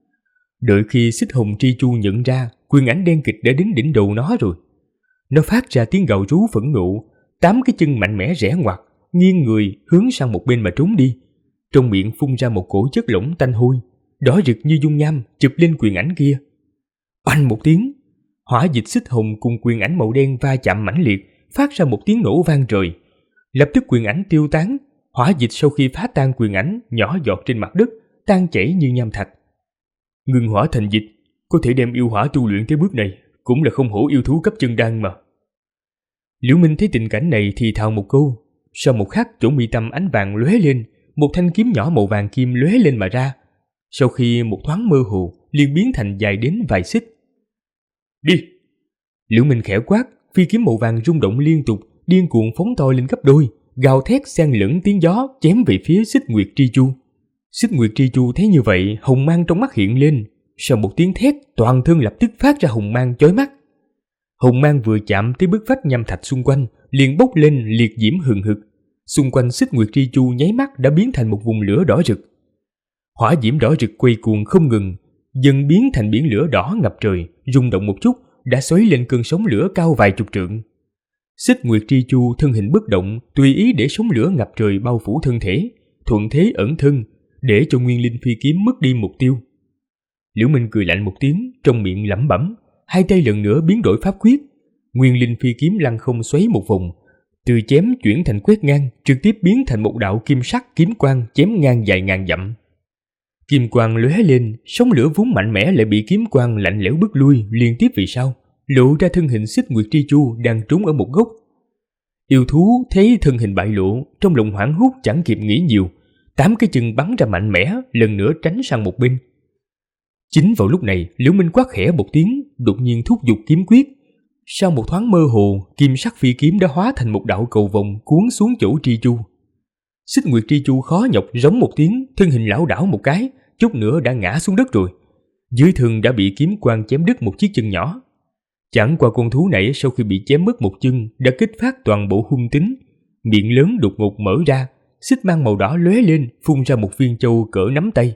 Đợi khi xích hồng tri chu nhận ra, quyền ảnh đen kịch đã đến đỉnh đầu nó rồi. Nó phát ra tiếng gào rú phẫn nộ, 8 cái chân mạnh mẽ rẽ ngoặt, nghiêng người hướng sang một bên mà trốn đi. Trong miệng phun ra một cổ chất lỏng tanh hôi, đỏ rực như dung nham chụp lên quyền ảnh kia. Oanh một tiếng, hỏa dịch xích hồng cùng quyền ảnh màu đen va chạm mãnh liệt, phát ra một tiếng nổ vang trời. Lập tức quyền ảnh tiêu tán, hỏa dịch sau khi phá tan quyền ảnh nhỏ giọt trên mặt đất, tan chảy như nham thạch. Ngưng hỏa thành dịch, có thể đem yêu hỏa tu luyện tới bước này, cũng là không hổ yêu thú cấp chân đan mà. Liễu Minh thấy tình cảnh này thì thào một câu. Sau một khắc, chỗ mi tâm ánh vàng lóe lên, một thanh kiếm nhỏ màu vàng kim lóe lên mà ra. Sau khi một thoáng mơ hồ, liền biến thành dài đến vài xích. Đi! Liễu Minh khẽ quát, phi kiếm màu vàng rung động liên tục, điên cuồng phóng to lên gấp đôi, gào thét xen lẫn tiếng gió chém về phía xích nguyệt tri chu. Xích nguyệt tri chu thấy như vậy, hồng mang trong mắt hiện lên. Sau một tiếng thét, toàn thân lập tức phát ra hồng mang chói mắt. Hồng mang vừa chạm tới bức vách nham thạch xung quanh, liền bốc lên liệt diễm hừng hực. Xung quanh xích nguyệt tri chu nháy mắt đã biến thành một vùng lửa đỏ rực. Hỏa diễm đỏ rực quay cuồng không ngừng, dần biến thành biển lửa đỏ ngập trời, rung động một chút đã xoáy lên cơn sóng lửa cao vài chục trượng. Xích Nguyệt Tri Chu thân hình bất động, tùy ý để sóng lửa ngập trời bao phủ thân thể, thuận thế ẩn thân, để cho Nguyên Linh phi kiếm mất đi mục tiêu. Liễu Minh cười lạnh một tiếng, trong miệng lẩm bẩm, hai tay lần nữa biến đổi pháp quyết. Nguyên Linh phi kiếm lăng không xoáy một vòng, từ chém chuyển thành quét ngang, trực tiếp biến thành một đạo kim sắc kiếm quang chém ngang dài ngàn dặm. Kim quang lóe lên, sóng lửa vốn mạnh mẽ lại bị kiếm quang lạnh lẽo bức lui liên tiếp vì sau, lộ ra thân hình Xích Nguyệt Tri Chu đang trốn ở một góc. Yêu thú thấy thân hình bại lộ, trong lòng hoảng hốt chẳng kịp nghĩ nhiều, 8 cái chân bắn ra mạnh mẽ, lần nữa tránh sang một bên. Chính vào lúc này, Liễu Minh quát khẽ một tiếng, đột nhiên thúc giục kiếm quyết. Sau một thoáng mơ hồ, kim sắc phi kiếm đã hóa thành một đạo cầu vồng cuốn xuống chỗ Tri Chu. Xích Nguyệt Tri Chu khó nhọc rống một tiếng, thân hình lảo đảo một cái, chút nữa đã ngã xuống đất rồi. Dưới thân đã bị kiếm quang chém đứt một chiếc chân nhỏ. Chẳng qua con thú này sau khi bị chém mất một chân đã kích phát toàn bộ hung tính, miệng lớn đột ngột mở ra, xích mang màu đỏ lóe lên, phun ra một viên châu cỡ nắm tay.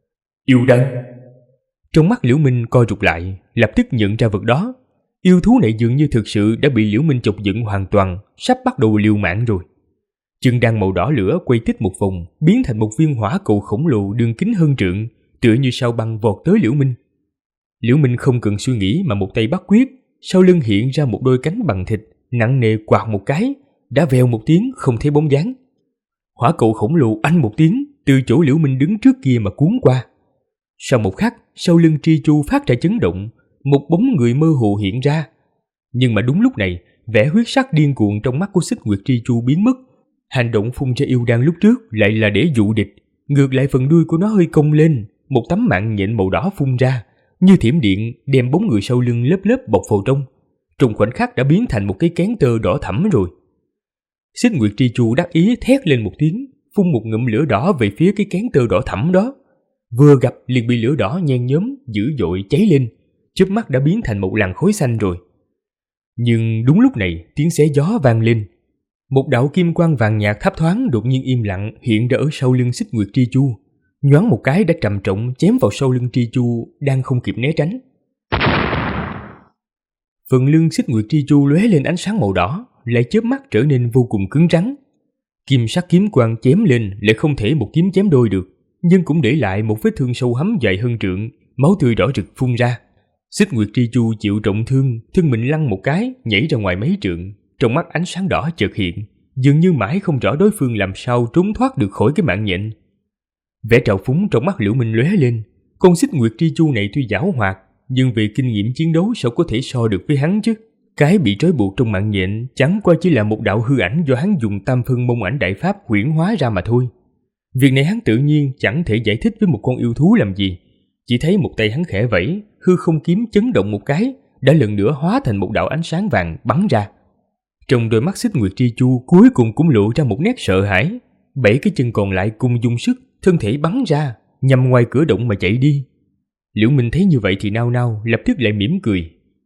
Yêu đan. Trong mắt Liễu Minh co rụt lại, lập tức nhận ra vật đó. Yêu thú này dường như thực sự đã bị Liễu Minh chọc giận hoàn toàn, sắp bắt đầu liều mạng rồi. Chân đan màu đỏ lửa quay tích một vòng, biến thành một viên hỏa cầu khổng lồ đường kính hơn trượng, tựa như sao băng vọt tới Liễu Minh. Liễu Minh không cần suy nghĩ mà một tay bắt quyết, sau lưng hiện ra một đôi cánh bằng thịt, nặng nề quạt một cái, đã vèo một tiếng không thấy bóng dáng. Hỏa cầu khổng lồ anh một tiếng, từ chỗ Liễu Minh đứng trước kia mà cuốn qua. Sau một khắc, sau lưng Tri Chu phát ra chấn động, một bóng người mơ hồ hiện ra. Nhưng mà đúng lúc này, vẻ huyết sắc điên cuồng trong mắt của Xích Nguyệt Tri Chu biến mất. Hành động phun ra yêu đan lúc trước lại là để dụ địch, ngược lại phần đuôi của nó hơi cong lên, một tấm mạng nhện màu đỏ phun ra, như thiểm điện đem bóng người sau lưng lớp lớp bọc vào trong khoảnh khắc đã biến thành một cái kén tơ đỏ thẫm rồi. Xích Nguyệt Tri Chu đắc ý thét lên một tiếng, phun một ngụm lửa đỏ về phía cái kén tơ đỏ thẫm đó. Vừa gặp liền bị lửa đỏ nhen nhóm dữ dội cháy lên, chớp mắt đã biến thành một làn khói xanh rồi. Nhưng đúng lúc này, tiếng xé gió vang lên. Một đạo kim quang vàng nhạt thấp thoáng đột nhiên im lặng hiện ra ở sau lưng Xích Nguyệt Tri Chu, nhoáng một cái đã trầm trọng chém vào sau lưng Tri Chu đang không kịp né tránh. Phần lưng Xích Nguyệt Tri Chu lóe lên ánh sáng màu đỏ, lại chớp mắt trở nên vô cùng cứng rắn. Kim sắc kiếm quang chém lên lại không thể một kiếm chém đôi được, nhưng cũng để lại một vết thương sâu hắm dài hơn trượng, máu tươi đỏ rực phun ra. Xích Nguyệt Tri Chu chịu trọng thương, thân mình lăn một cái, nhảy ra ngoài mấy trượng, trong mắt ánh sáng đỏ chợt hiện, dường như mãi không rõ đối phương làm sao trốn thoát được khỏi cái mạng nhện. Vẻ trào phúng trong mắt Liễu Minh lóe lên, con Xích Nguyệt Tri Chu này tuy giảo hoạt, nhưng về kinh nghiệm chiến đấu sao có thể so được với hắn chứ? Cái bị trói buộc trong mạng nhện chẳng qua chỉ là một đạo hư ảnh do hắn dùng tam phân mông ảnh đại pháp huyễn hóa ra mà thôi. Việc này hắn tự nhiên chẳng thể giải thích với một con yêu thú làm gì, chỉ thấy một tay hắn khẽ vẫy, hư không kiếm chấn động một cái, đã lần nữa hóa thành một đạo ánh sáng vàng bắn ra. Trong đôi mắt Xích Nguyệt Tri Chu cuối cùng cũng lộ ra một nét sợ hãi, 7 cái chân còn lại cùng dùng sức, thân thể bắn ra, nhằm ngoài cửa động mà chạy đi. Liễu Minh thấy như vậy thì nao nao, lập tức lại mỉm cười.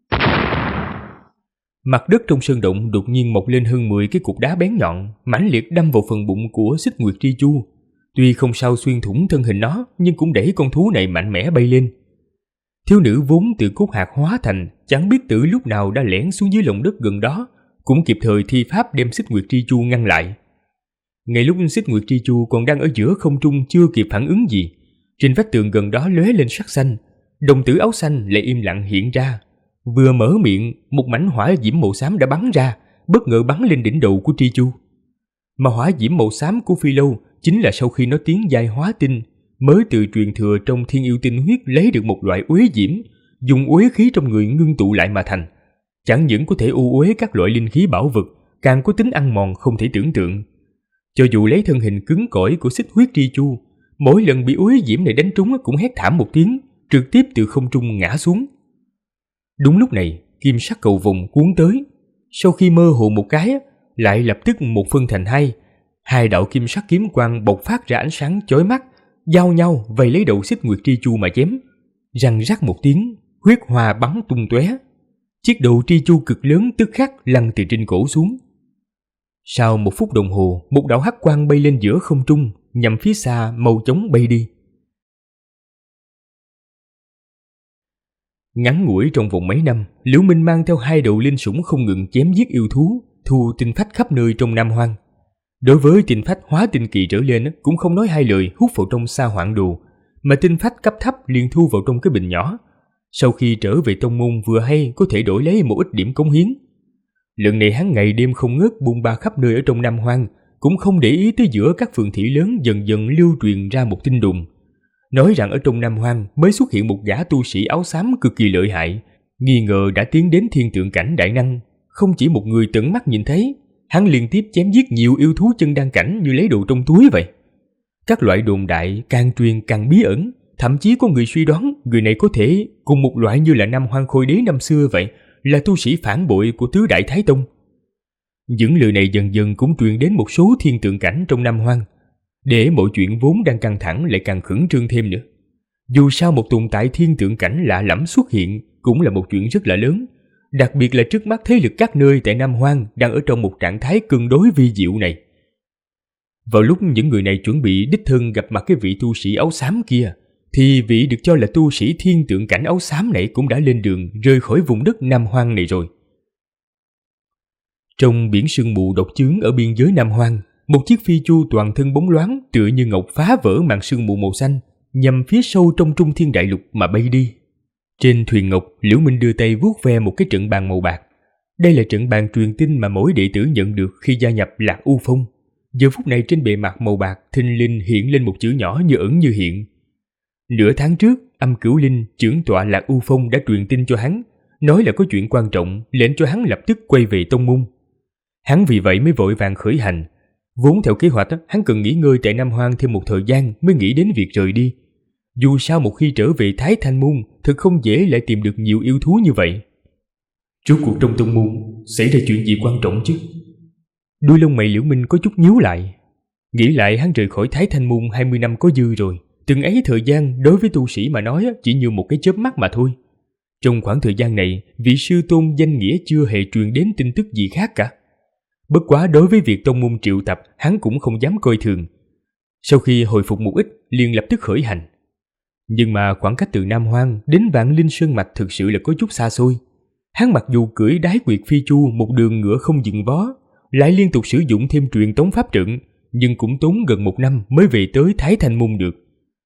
Mặt đất trong sơn động đột nhiên mọc lên hơn 10 cái cục đá bén nhọn, mãnh liệt đâm vào phần bụng của Xích Nguyệt Tri Chu. Tuy không sao xuyên thủng thân hình nó, nhưng cũng đẩy con thú này mạnh mẽ bay lên. Thiếu nữ vốn từ cốt hạt hóa thành, chẳng biết từ lúc nào đã lẻn xuống dưới lòng đất gần đó, cũng kịp thời thi pháp đem Xích Nguyệt Tri Chu ngăn lại. Ngay lúc Xích Nguyệt Tri Chu còn đang ở giữa không trung chưa kịp phản ứng gì, trên vách tường gần đó lóe lên sắc xanh, đồng tử áo xanh lại im lặng hiện ra. Vừa mở miệng, một mảnh hỏa diễm màu xám đã bắn ra, bất ngờ bắn lên đỉnh đầu của Tri Chu. Mà hỏa diễm màu xám của Phi Lâu chính là sau khi nó tiến giai hóa tinh, mới từ truyền thừa trong Thiên Yêu Tinh Huyết lấy được một loại uế diễm, dùng uế khí trong người ngưng tụ lại mà thành. Chẳng những có thể u uế các loại linh khí bảo vật, càng có tính ăn mòn không thể tưởng tượng. Cho dù lấy thân hình cứng cỏi của Xích Huyết Tri Chu, mỗi lần bị uế diễm này đánh trúng cũng hét thảm một tiếng, trực tiếp từ không trung ngã xuống. Đúng lúc này, kim sắc cầu vồng cuốn tới, sau khi mơ hồ một cái, lại lập tức một phân thành hai đạo kim sắc kiếm quang bộc phát ra ánh sáng chói mắt, giao nhau vây lấy đầu Xích Nguyệt Tri Chu mà chém. Răng rắc một tiếng, huyết hoa bắn tung tóe. Chiếc đầu Tri Chu cực lớn tức khắc lăn từ trên cổ xuống. Sau 1 phút đồng hồ, một đạo hắc quang bay lên giữa không trung, nhằm phía xa mau chóng bay đi. Ngắn ngủi trong vòng mấy năm, Liễu Minh mang theo 2 đầu linh sủng không ngừng chém giết yêu thú, thu tinh phách khắp nơi trong Nam Hoang. Đối với tinh phách hóa tinh kỳ trở lên cũng không nói hai lời hút vào trong sa hoạn đồ, mà tinh phách cấp thấp liền thu vào trong cái bình nhỏ. Sau khi trở về tông môn vừa hay có thể đổi lấy một ít điểm cống hiến. Lần này hắn ngày đêm không ngớt bôn ba khắp nơi ở trong Nam Hoang, cũng không để ý tới giữa các phường thị lớn dần dần lưu truyền ra một tin đồn, nói rằng ở trong Nam Hoang mới xuất hiện một gã tu sĩ áo xám cực kỳ lợi hại, nghi ngờ đã tiến đến thiên tượng cảnh đại năng. Không chỉ một người tận mắt nhìn thấy, hắn liên tiếp chém giết nhiều yêu thú chân đan cảnh như lấy đồ trong túi vậy. Các loại đồn đại càng truyền càng bí ẩn, thậm chí có người suy đoán người này có thể cùng một loại như là Nam Hoang Khôi Đế năm xưa vậy, là tu sĩ phản bội của tứ đại Thái Tông. Những lời này dần dần cũng truyền đến một số thiên tượng cảnh trong Nam Hoang, để mọi chuyện vốn đang căng thẳng lại càng khẩn trương thêm nữa. Dù sao một tồn tại thiên tượng cảnh lạ lẫm xuất hiện cũng là một chuyện rất là lớn, đặc biệt là trước mắt thế lực các nơi tại Nam Hoang đang ở trong một trạng thái cân đối vi diệu này. Vào lúc những người này chuẩn bị đích thân gặp mặt cái vị tu sĩ áo xám kia, thì vị được cho là tu sĩ thiên tượng cảnh áo xám này cũng đã lên đường rời khỏi vùng đất Nam Hoang này rồi. Trong biển sương mù độc chướng ở biên giới Nam Hoang, một chiếc phi chu toàn thân bóng loáng tựa như ngọc phá vỡ màn sương mù màu xanh, nhằm phía sâu trong Trung Thiên Đại Lục mà bay đi. Trên thuyền ngọc, Liễu Minh đưa tay vuốt ve một cái trận bàn màu bạc. Đây là trận bàn truyền tin mà mỗi đệ tử nhận được khi gia nhập Lạc U Phong. Giờ phút này trên bề mặt màu bạc thình lình hiện lên một chữ nhỏ như ẩn như hiện. Nửa tháng trước, Âm Cửu Linh, trưởng tọa Lạc U Phong đã truyền tin cho hắn, nói là có chuyện quan trọng, lệnh cho hắn lập tức quay về tông môn. Hắn vì vậy mới vội vàng khởi hành. Vốn theo kế hoạch, hắn cần nghỉ ngơi tại Nam Hoang thêm một thời gian mới nghĩ đến việc rời đi. Dù sao một khi trở về Thái Thanh Môn, thật không dễ lại tìm được nhiều yêu thú như vậy. Rốt cuộc trong tông môn xảy ra chuyện gì quan trọng chứ? Đuôi lông mày Liễu Minh có chút nhíu lại. Nghĩ lại hắn rời khỏi Thái Thanh Môn 20 năm có dư rồi. Từng ấy thời gian đối với tu sĩ mà nói chỉ như một cái chớp mắt mà thôi. Trong khoảng thời gian này, vị sư tôn danh nghĩa chưa hề truyền đến tin tức gì khác cả. Bất quá đối với việc tông môn triệu tập, hắn cũng không dám coi thường. Sau khi hồi phục một ít, liền lập tức khởi hành. Nhưng mà khoảng cách từ Nam Hoang đến Vạn Linh Sơn Mạch thực sự là có chút xa xôi. Hắn mặc dù cưỡi Đái Nguyệt Phi Chu một đường ngựa không dừng vó, lại liên tục sử dụng thêm truyền tống pháp trận, nhưng cũng tốn gần 1 năm mới về tới Thái Thanh Môn được.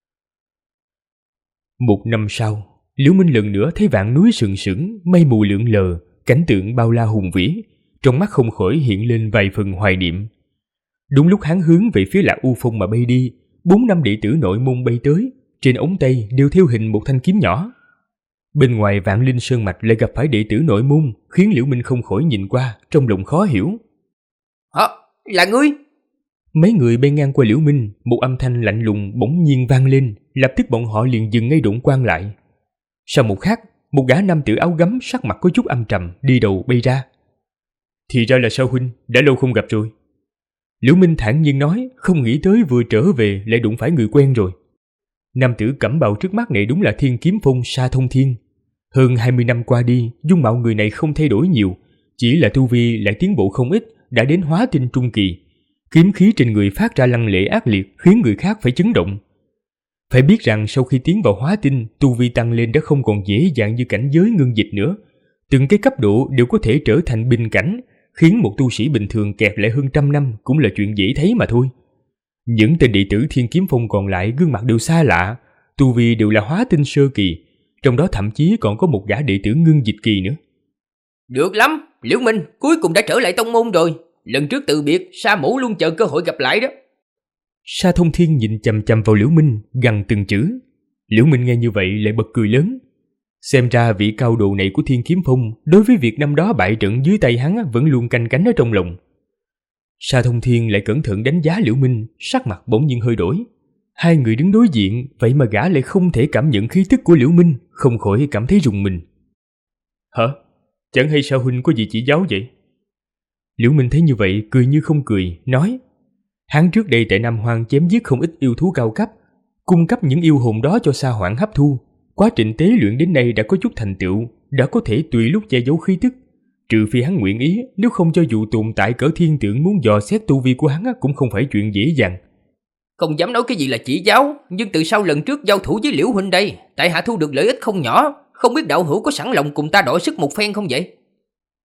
1 năm sau, Liễu Minh lần nữa thấy vạn núi sừng sững, mây mù lượn lờ, cảnh tượng bao la hùng vĩ, trong mắt không khỏi hiện lên vài phần hoài niệm. Đúng lúc hắn hướng về phía Lạc U Phong mà bay đi, 4 năm đệ tử nội môn bay tới, trên ống tay đều thêu hình một thanh kiếm nhỏ. Bên ngoài Vạn Linh Sơn Mạch lại gặp phải đệ tử nội môn, khiến Liễu Minh không khỏi nhìn qua, trong lòng khó hiểu. Hả? Là ngươi? Mấy người bay ngang qua Liễu Minh, một âm thanh lạnh lùng bỗng nhiên vang lên, lập tức bọn họ liền dừng ngay độn quang lại. Sau một khắc, một gã nam tử áo gấm sắc mặt có chút âm trầm đi đầu bay ra. Thì ra là Sao huynh, đã lâu không gặp rồi. Liễu Minh thản nhiên nói, không nghĩ tới vừa trở về lại đụng phải người quen rồi. Nam tử cẩm bào trước mắt này đúng là Thiên Kiếm Phong Sa Thông Thiên. Hơn 20 năm qua đi, dung mạo người này không thay đổi nhiều, chỉ là tu vi lại tiến bộ không ít, đã đến hóa tinh trung kỳ. Kiếm khí trên người phát ra lăng lệ ác liệt, khiến người khác phải chấn động. Phải biết rằng sau khi tiến vào hóa tinh, tu vi tăng lên đã không còn dễ dàng như cảnh giới ngưng dịch nữa. Từng cái cấp độ đều có thể trở thành bình cảnh, khiến một tu sĩ bình thường kẹt lại hơn 100 năm cũng là chuyện dễ thấy mà thôi. Những tên đệ tử Thiên Kiếm Phong còn lại gương mặt đều xa lạ, tu vi đều là hóa tinh sơ kỳ, trong đó thậm chí còn có một gã đệ tử ngưng dịch kỳ nữa. Được lắm, Liễu Minh cuối cùng đã trở lại tông môn rồi. Lần trước từ biệt, Sa Mũ luôn chờ cơ hội gặp lại đó. Sa Thông Thiên nhìn chằm chằm vào Liễu Minh, gằn từng chữ. Liễu Minh nghe như vậy lại bật cười lớn. Xem ra vị cao đồ này của Thiên Kiếm Phong đối với việc năm đó bại trận dưới tay hắn vẫn luôn canh cánh ở trong lòng. Sa Thông Thiên lại cẩn thận đánh giá Liễu Minh, sắc mặt bỗng nhiên hơi đổi. Hai người đứng đối diện, vậy mà gã lại không thể cảm nhận khí tức của Liễu Minh, không khỏi cảm thấy rùng mình. Hả? Chẳng hay Sa huynh có gì chỉ giáo vậy? Liễu Minh thấy như vậy, cười như không cười, nói: hắn trước đây tại Nam Hoang chém giết không ít yêu thú cao cấp, cung cấp những yêu hồn đó cho Sa Hoảng hấp thu. Quá trình tế luyện đến nay đã có chút thành tựu, đã có thể tùy lúc che giấu khí tức. Trừ phi hắn nguyện ý, nếu không cho dù tồn tại cỡ thiên tượng muốn dò xét tu vi của hắn cũng không phải chuyện dễ dàng. Không dám nói cái gì là chỉ giáo, nhưng từ sau lần trước giao thủ với Liễu huynh đây, tại hạ thu được lợi ích không nhỏ, không biết đạo hữu có sẵn lòng cùng ta đổi sức một phen không vậy?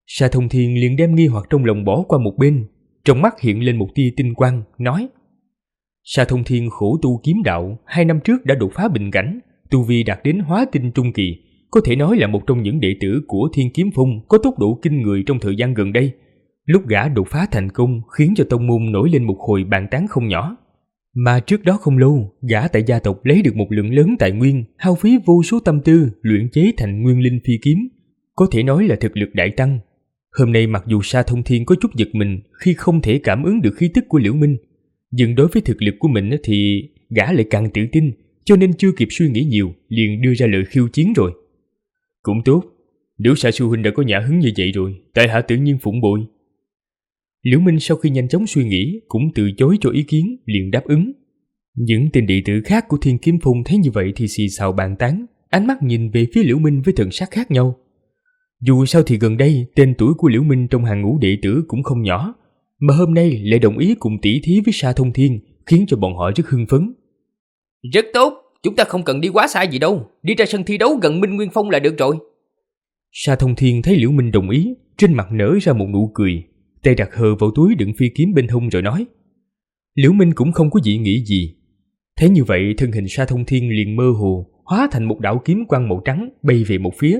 Sa Thông Thiên liền đem nghi hoặc trong lòng bỏ qua một bên, trong mắt hiện lên một tia tinh quang, nói: Sa Thông Thiên khổ tu kiếm đạo, 2 năm trước đã đột phá bình cảnh, tu vi đạt đến hóa tinh trung kỳ, có thể nói là một trong những đệ tử của Thiên Kiếm Phong có tốc độ kinh người trong thời gian gần đây. Lúc gã đột phá thành công khiến cho tông môn nổi lên một hồi bàn tán không nhỏ. Mà trước đó không lâu, gã tại gia tộc lấy được một lượng lớn tài nguyên, hao phí vô số tâm tư luyện chế thành nguyên linh phi kiếm, có thể nói là thực lực đại tăng. Hôm nay mặc dù Sa Thông Thiên có chút giật mình khi không thể cảm ứng được khí tức của Liễu Minh, nhưng đối với thực lực của mình thì gã lại càng tự tin, cho nên chưa kịp suy nghĩ nhiều liền đưa ra lời khiêu chiến rồi. Cũng tốt, nếu Sa sư huynh đã có nhã hứng như vậy rồi, tại hạ tự nhiên phụng bội. Liễu Minh sau khi nhanh chóng suy nghĩ cũng từ chối cho ý kiến, liền đáp ứng. Những tên đệ tử khác của Thiên Kiếm Phong thấy như vậy thì xì xào bàn tán, ánh mắt nhìn về phía Liễu Minh với thần sắc khác nhau. Dù sao thì gần đây tên tuổi của Liễu Minh trong hàng ngũ đệ tử cũng không nhỏ, mà hôm nay lại đồng ý cùng tỷ thí với Sa Thông Thiên, khiến cho bọn họ rất hưng phấn. Rất tốt, chúng ta không cần đi quá xa gì đâu, đi ra sân thi đấu gần Minh Nguyên Phong là được rồi. Sa Thông Thiên thấy Liễu Minh đồng ý, trên mặt nở ra một nụ cười, tay đặt hờ vào túi đựng phi kiếm bên hông rồi nói. Liễu Minh cũng không có dị nghĩ gì. Thấy như vậy, thân hình Sa Thông Thiên liền mơ hồ, hóa thành một đạo kiếm quang màu trắng bay về một phía.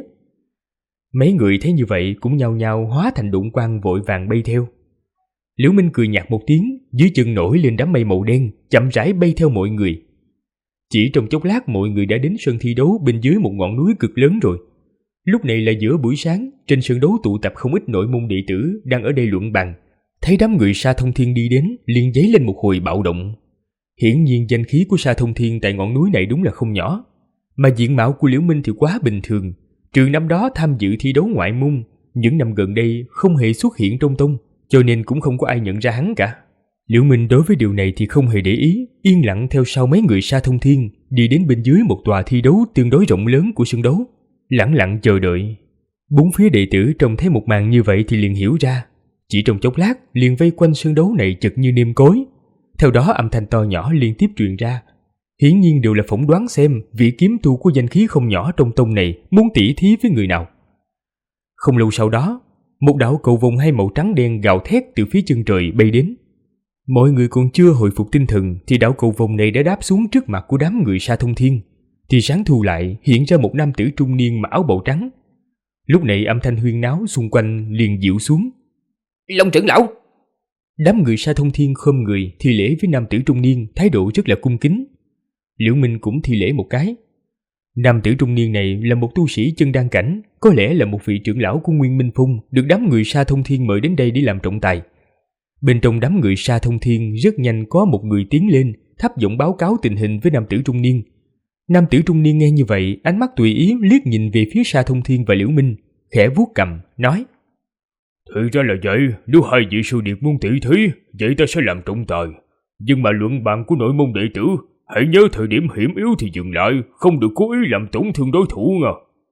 Mấy người thấy như vậy cũng nhao nhao hóa thành đụng quang vội vàng bay theo. Liễu Minh cười nhạt một tiếng, dưới chân nổi lên đám mây màu đen, chậm rãi bay theo mọi người. Chỉ trong chốc lát mọi người đã đến sân thi đấu bên dưới một ngọn núi cực lớn rồi. Lúc này là giữa buổi sáng, trên sân đấu tụ tập không ít nội môn đệ tử đang ở đây luận bàn. Thấy đám người Sa Thông Thiên đi đến, liền dấy lên một hồi bạo động. Hiển nhiên danh khí của Sa Thông Thiên tại ngọn núi này đúng là không nhỏ, mà diện mạo của Liễu Minh thì quá bình thường. Trừ năm đó tham dự thi đấu ngoại môn, những năm gần đây không hề xuất hiện trong tông, cho nên cũng không có ai nhận ra hắn cả. Liễu Minh đối với điều này thì không hề để ý, yên lặng theo sau mấy người Sa Thông Thiên đi đến bên dưới một tòa thi đấu tương đối rộng lớn của sân đấu, lẳng lặng chờ đợi. Bốn phía đệ tử trông thấy một màn như vậy thì liền hiểu ra, chỉ trong chốc lát liền vây quanh sân đấu này chật như nêm cối. Theo đó âm thanh to nhỏ liên tiếp truyền ra, hiển nhiên đều là phỏng đoán xem vị kiếm tu có danh khí không nhỏ trong tông này muốn tỉ thí với người nào. Không lâu sau đó, một đạo cầu vồng hai màu trắng đen gào thét từ phía chân trời bay đến. Mọi người còn chưa hồi phục tinh thần thì đạo cầu vồng này đã đáp xuống trước mặt của đám người Sa Thông Thiên. Thì sáng thu lại hiện ra một nam tử trung niên mặc áo bào trắng. Lúc này âm thanh huyên náo xung quanh liền dịu xuống. Long trưởng lão! Đám người Sa Thông Thiên khom người thi lễ với nam tử trung niên, thái độ rất là cung kính. Liễu Minh cũng thi lễ một cái. Nam tử trung niên này là một tu sĩ chân đan cảnh, có lẽ là một vị trưởng lão của Nguyên Minh Phong, được đám người Sa Thông Thiên mời đến đây để làm trọng tài. Bên trong đám người Sa Thông Thiên rất nhanh có một người tiến lên, thấp giọng báo cáo tình hình với nam tử trung niên. Nam tử trung niên nghe như vậy, ánh mắt tùy ý liếc nhìn về phía Sa Thông Thiên và Liễu Minh, khẽ vuốt cằm, nói: Thì ra là vậy, nếu hai vị sư điệt muốn tỷ thí, vậy ta sẽ làm trọng tài. Nhưng mà luận bàn của nội môn đệ tử, hãy nhớ thời điểm hiểm yếu thì dừng lại, không được cố ý làm tổn thương đối thủ nha.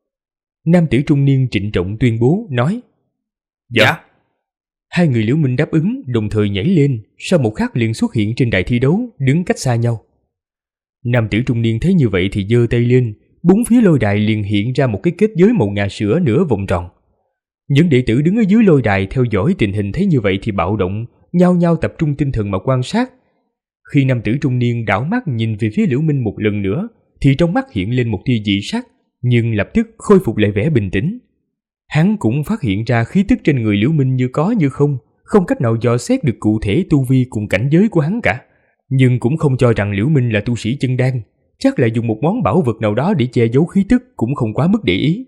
Nam tử trung niên trịnh trọng tuyên bố, nói: Dạ. Hai người Liễu Minh đáp ứng, đồng thời nhảy lên, sau một khắc liền xuất hiện trên đài thi đấu, đứng cách xa nhau. Nam tử trung niên thấy như vậy thì giơ tay lên, bốn phía lôi đài liền hiện ra một cái kết giới màu ngà sữa nửa vòng tròn. Những đệ tử đứng ở dưới lôi đài theo dõi tình hình thấy như vậy thì bạo động, nhao nhao tập trung tinh thần mà quan sát. Khi nam tử trung niên đảo mắt nhìn về phía Liễu Minh một lần nữa, thì trong mắt hiện lên một tia dị sắc, nhưng lập tức khôi phục lại vẻ bình tĩnh. Hắn cũng phát hiện ra khí tức trên người Liễu Minh như có như không, không cách nào dò xét được cụ thể tu vi cùng cảnh giới của hắn cả. Nhưng cũng không cho rằng Liễu Minh là tu sĩ chân đan, chắc là dùng một món bảo vật nào đó để che giấu khí tức, cũng không quá mức để ý.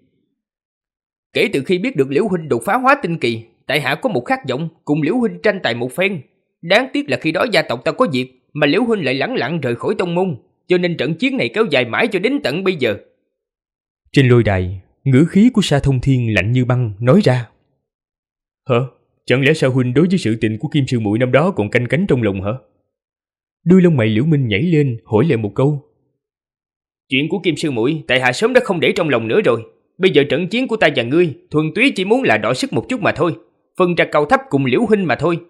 Kể từ khi biết được Liễu huynh đột phá hóa tinh kỳ, tại hạ có một khát vọng cùng Liễu huynh tranh tài một phen. Đáng tiếc là khi đó gia tộc ta có việc, mà Liễu huynh lại lẳng lặng rời khỏi tông môn, cho nên trận chiến này kéo dài mãi cho đến tận bây giờ. Trên lôi đài, ngữ khí của Sa Thông Thiên lạnh như băng nói ra: Hả? Chẳng lẽ Sa huynh đối với sự tình của Kim sư muội năm đó còn canh cánh trong lòng hả? Đuôi lông mày Liễu Minh nhảy lên hỏi lại một câu. Chuyện của Kim sư muội tại hạ sớm đã không để trong lòng nữa rồi. Bây giờ trận chiến của ta và ngươi thuần túy chỉ muốn là đọ sức một chút mà thôi, phân ra cao thấp cùng Liễu huynh mà thôi.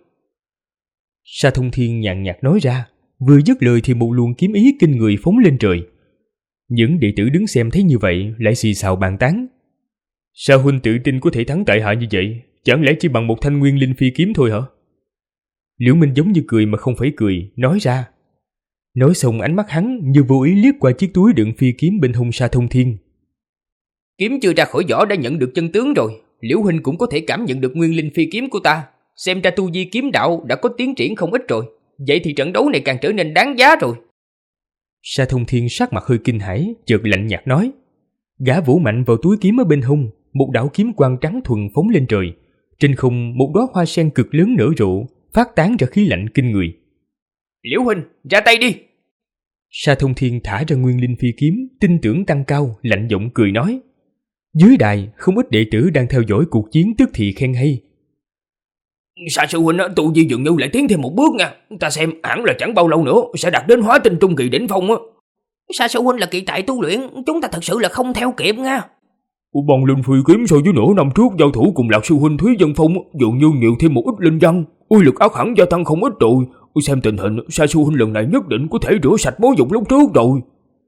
Sa Thông Thiên nhàn nhạt nói ra, vừa dứt lời thì một luồng kiếm ý kinh người phóng lên trời. Những đệ tử đứng xem thấy như vậy lại xì xào bàn tán. Sa huynh tự tin có thể thắng tại hạ như vậy, Chẳng lẽ chỉ bằng một thanh nguyên linh phi kiếm thôi hả? Liễu Minh giống như cười mà không phải cười, nói ra. Nói xong ánh mắt hắn như vô ý liếc qua chiếc túi đựng phi kiếm bên hông Sa Thông Thiên. Kiếm chưa ra khỏi vỏ đã nhận được chân tướng rồi. Liễu huynh cũng có thể cảm nhận được nguyên linh phi kiếm của ta. Xem ra tu vi kiếm đạo đã có tiến triển không ít rồi. Vậy thì trận đấu này càng trở nên đáng giá rồi. Sa Thông Thiên sắc mặt hơi kinh hãi, chợt lạnh nhạt nói. Gã vỗ mạnh vào túi kiếm ở bên hông, một đạo kiếm quang trắng thuần phóng lên trời. Trên không một đóa hoa sen cực lớn nở rộ, phát tán ra khí lạnh kinh người. Liễu huynh, ra tay đi. Sa Thông Thiên thả ra nguyên linh phi kiếm, tin tưởng tăng cao, lạnh giọng cười nói. Dưới đài không ít đệ tử đang theo dõi cuộc chiến tức thì khen hay. Sa sư huynh tu vi dường như lại tiến thêm một bước nha. Ta xem hẳn là chẳng bao lâu nữa sẽ đạt đến hóa tinh trung kỳ đỉnh phong á. Sa sư huynh là kỳ tài tu luyện, chúng ta thật sự là không theo kịp nha. Bằng linh phi kiếm so với nửa năm trước giao thủ cùng Lạc sư huynh Thúy Dân Phong dường như nhiều thêm một ít linh văn, uy lực ác hẳn gia tăng không ít rồi. Xem tình hình Sa sư huynh lần này nhất định có thể rửa sạch mối dục lúc trước rồi.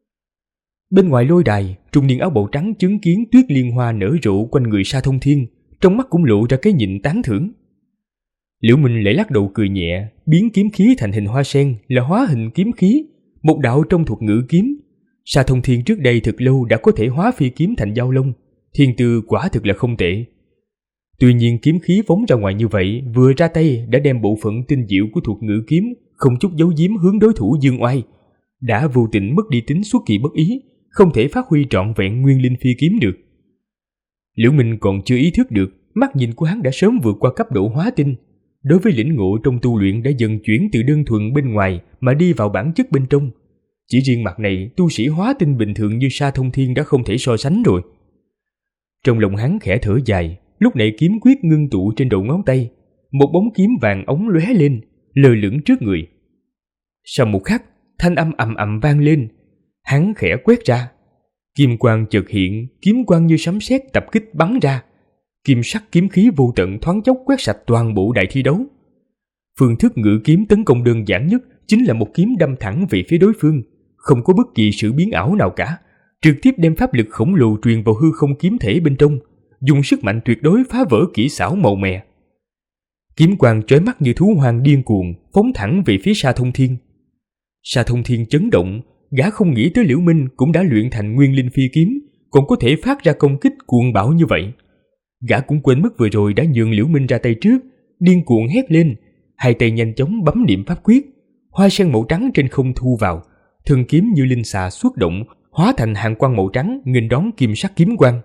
Bên ngoài lôi đài, trung niên áo bào trắng chứng kiến tuyết liên hoa nở rộ quanh người Sa Thông Thiên, trong mắt cũng lộ ra cái nhìn tán thưởng. Liễu Minh lại lắc đầu cười nhẹ, biến kiếm khí thành hình hoa sen là hóa hình kiếm khí, một đạo trong thuật ngữ kiếm. Sa Thông Thiên trước đây thực lâu đã có thể hóa phi kiếm thành dao long, thiên tư quả thực là không tệ. Tuy nhiên kiếm khí phóng ra ngoài như vậy, vừa ra tay đã đem bộ phận tinh diệu của thuật ngữ kiếm không chút giấu giếm hướng đối thủ dương oai, đã vô tình mất đi tính xuất kỳ bất ý, không thể phát huy trọn vẹn nguyên linh phi kiếm được. Liễu Minh còn chưa ý thức được, mắt nhìn của hắn đã sớm vượt qua cấp độ hóa tinh. Đối với lĩnh ngộ trong tu luyện đã dần chuyển từ đơn thuần bên ngoài mà đi vào bản chất bên trong. Chỉ riêng mặt này, tu sĩ hóa tinh bình thường như Sa Thông Thiên đã không thể so sánh rồi. Trong lòng hắn khẽ thở dài, lúc này kiếm quyết ngưng tụ trên đầu ngón tay, một bóng kiếm vàng óng lóe lên, lơ lửng trước người. Sau một khắc, thanh âm ầm ầm vang lên, hắn khẽ quét ra, kim quang chợt hiện, kiếm quang như sấm sét tập kích bắn ra. Kim sắc kiếm khí vô tận thoáng chốc quét sạch toàn bộ đại thi đấu. Phương thức ngự kiếm tấn công đơn giản nhất chính là một kiếm đâm thẳng về phía đối phương, không có bất kỳ sự biến ảo nào cả, trực tiếp đem pháp lực khổng lồ truyền vào hư không kiếm thể bên trong, dùng sức mạnh tuyệt đối phá vỡ kỹ xảo màu mè. Kiếm quang chói mắt như thú hoang điên cuồng phóng thẳng về phía Sa Thông Thiên. Sa Thông Thiên chấn động, gã không nghĩ tới Liễu Minh cũng đã luyện thành nguyên linh phi kiếm, còn có thể phát ra công kích cuồng bạo như vậy. Gã cũng quên mất vừa rồi đã nhường Liễu Minh ra tay trước, điên cuồng hét lên, hai tay nhanh chóng bấm niệm pháp quyết, hoa sen màu trắng trên không thu vào, thân kiếm như linh xà xuất động, hóa thành hàng quang màu trắng nghênh đón kim sắc kiếm quang.